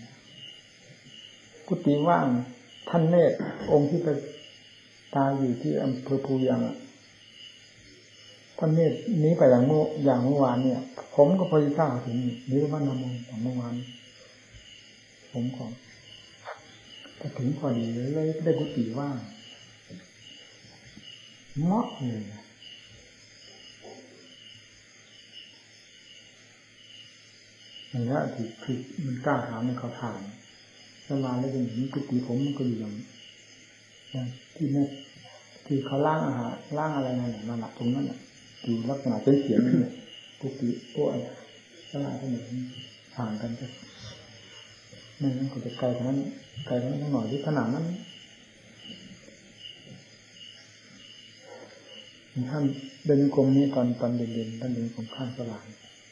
กุฏิว่างท่านเนตรองค์ที่ไปตายอยู่ที่อำเภอภูเวียงท่านเนตรนี้ไปอย่างเมื่อวานเนี่ยผมก็พอดีทราบถึงนี้ว่านำมนต์ของเมื่อวานผมก็ถึงพอดีเลยได้กุฏิว่างเหมาะเลยอย่างนี้คือมันกล้าหาในเขาทานเวลาแล้วอย่างนี้กุฏิผมมันก็อยู่อย่างที่นี่ที่เขาล้างอาหารล้างอะไรนั่นแหละตรงนั้นอยู่ลักษณะเป็นเสียงนี่กุฏิโอ้ยขนาดขนาดห่างกันจะไม่งั้นก็จะไกลกว่านั้นหน่อยที่ขนาดนั้นท่านเดินกรมนี้ตอนเย็นๆท่านเดินกรมข้างสลาย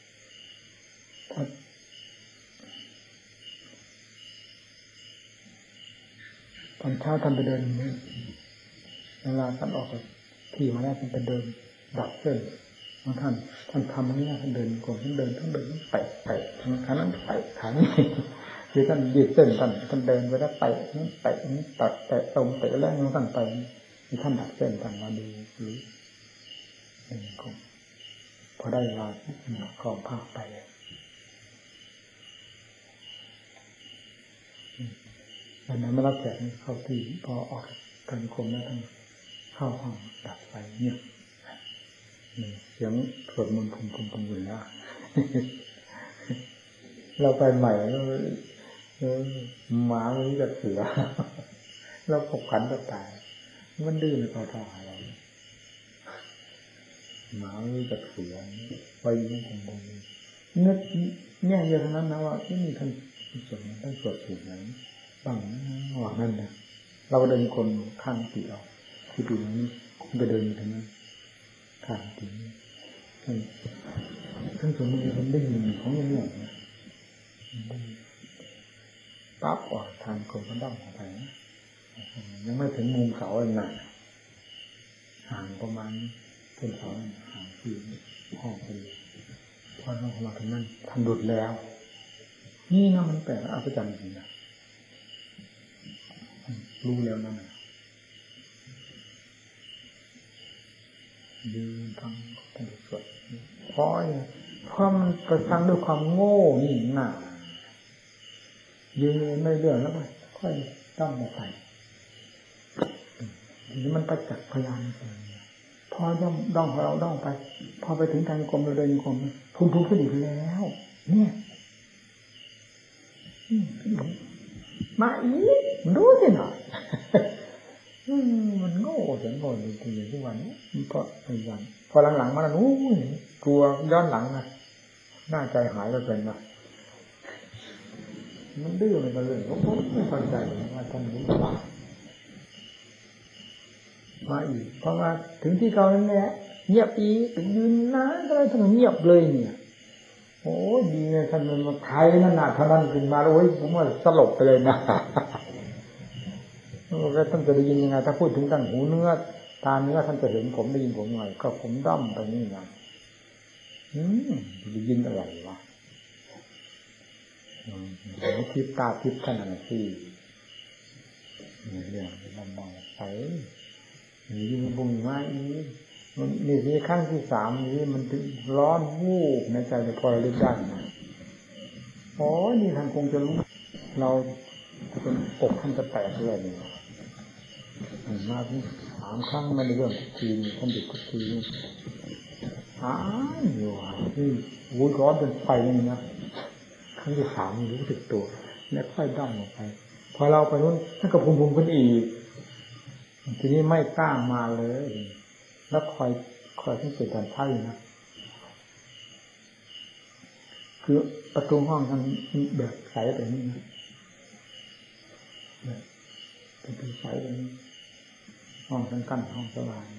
ตอนเช้าท่านไปเดินเวลาท่านออกที่มาแล้วท่านไปเดินดับเส้นของท่านทำนี่ท่านเดินกรมท่านเดินทั้งไปทางนั้นไปทางนี้คือท่านยืดเส้นท่านเดินไปแล้วไปนั้นไปนี้ตัดแต่ตรงแต่แรกของท่านไปมีท่านดับเส้นท่านมาดูหรือพอได้เวลาครองภาคไปวันนั้นไม่รับแขกเข้าที่พอออกกันคมแล้วทั้งเข้าห้องดับไปเนี่ยเสียงสวดมนต์พุ่มอยู่แล้วเราไปใหม่แล้วหมาไม่รู้จักเสือเราขบขันก็ตายมันดื้อในคอท่าเราหมาไม่รู้จักเสือไปยิ่งคงนึกแง่เยอะเท่านั้นนะว่าที่มีท่านสวดท่านสวดถูกไหมบ้างว่านั่นนะเราเดินคนข้างตีเราที่ปีนี้ไปเดินอยู่ตรงนั้นข้างตีท่านสวดมันได้ยินของอย่างนี้ปั๊บออกทางคนก็ดั้งออกไปยังไม่ถึงมุมเสาอะไรนะห่างประมาณเป็นเสาห่างที่ห้องไปพอเรามาถึงนั้นท่านหลุดแล้วนี่นะมันแปลกอัศจรรย์จริงนะรู้แล้วนั่นนะยืนฟังท่านสวดเพราะมันกระทั่งด้วยความโง่นี่น่ะยืนไม่เลื่อนแล้วก็ค่อยต้องมาใส่ทีนี้มันประจักษ์พยานพอด้องของเราด้องไปพอไปถึงทางกรมเราเดินกรมพุ่งขึ้นอีกแล้วเนี่ยมาอีกดูสิหน่อยมันโง่เสียงโง่จริงๆทุกวันนี้เพราะอย่างพอหลังๆมาแล้วนู้นกลัวย้อนหลังนะหน้าใจหายไปเป็นนะมันดื้อมันก็เลยผมไม่เข้าใจว่าท่านรู้เปล่ามาอีกเพราะว่าถึงที่เขานั่นแหละเงียบอีกยืนนานก็เลยทำเงียบเลยเนี่ยโอ้ดีเลยท่านมันมาไทยนั่นน่ะท่านนั้นขึ้นมาโอ้ยผมว่าสลบไปเลยนะก็ท่านจะได้ยินยังไงถ้าพูดถึงท่านหูเนื้อตาเนื้อท่านจะเห็นผมได้ยินผมหน่อยก็ผมด้อมไปนี่นะได้ยินอะไรวะหูทิพตาทิพท่านอะไรที่เรื่องมันมองไปยิงบุ้งไม้มันนี่ที่ขั้นที่สามนี้มันถึงร้อนวูบในใจจะพอเล่นได้นะอ๋อนี่ท่านคงจะรู้เราจนอกท่านจะแตกเลยนี่มา3 ครั้งไม่ได้เรื่องทีนท่านหยุดทุกทีอยู่นี่วุ้ยร้อนเป็นไฟนี่นะครั้งที่3รู้สึกตัวแล้วค่อยดั้งออกไปพอเราไปนู้นท่านก็พุ่งขึ้นอีกทีนี้ไม่กล้ามาเลยแล้วคอยสังเกตการไพ่นะคือประตูห้องท่านแบบใสแบบนี้นะเป็นประตูใสแบบนี้ห้องท่านกั้นห้องสว่าง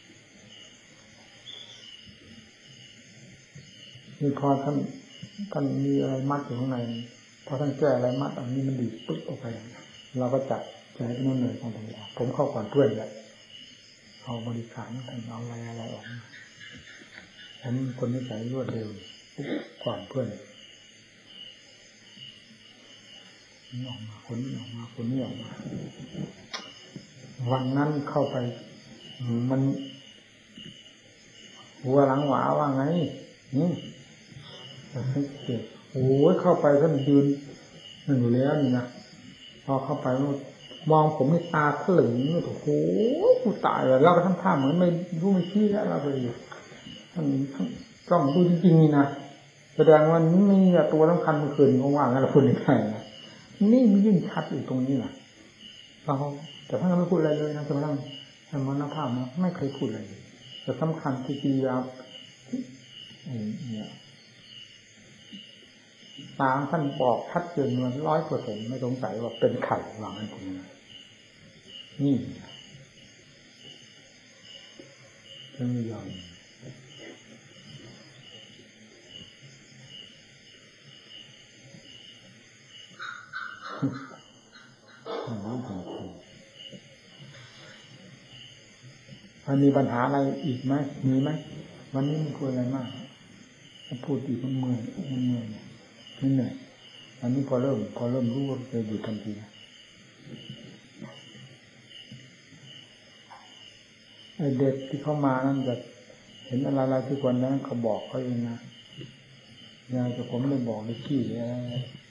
มีพอท่านมีอะไรมัดอยู่ข้างในพอท่านแก้อะไรมัดอันนี้มันดีปึ๊บออกไปเราก็จับใจนั่นเลยตามธรรมดาผมเข้าก่อนเพื่อนแหละเอาบริการเอาอะไรออกมาผมคนนิสัยรวดเร็วก่อนเพื่อนนี่ออกมาคนนี้ออกมาคนนี้ออกมาวันนั้นเข้าไปมันหัวหลังหวาว่าไงโอ้ยเข้าไปท่านยืนนั่นอยู่แล้วนี่นะพอเข้าไปมองผมในตาถลึงโอ้โหกูตายแล้วเราก็ทำท่าเหมือนไม่รู้ไม่ชี้แล้วเราไปท่านต้องดูจริงๆนี่นะแสดงว่านี่มีตัวสำคัญเมื่อคืนเขาว่างั้นเราพูดยังไงนะนี่มันยิ่งชัดอยู่ตรงนี้นะแต่ท่านก็ไม่พูดอะไรเลยนะจนกระทั่งท่านมรณภาพนะไม่เคยพูดอะไรแต่สำคัญที่ปียาเนี่ยตามท่านบอกชัดเจนว่า 100% ไม่สงสัยว่าเป็นไข่หลังอันนี้นี่ท่านไม่ยอมมันมีปัญหาอะไรอีกไหมมีไหมวันนี้มันคุยอะไรมากพูดอีกมันเมื่อยไม่เหนื่อยอันนี้พอเริ่มรู้ว่าจะหยุดทันทีไอเด็กที่เข้ามานั่นจะเห็นอะไรๆที่ควรนั้นเขาบอกเขาเองนะยายกับผมเลยบอกเลยขี้อะไร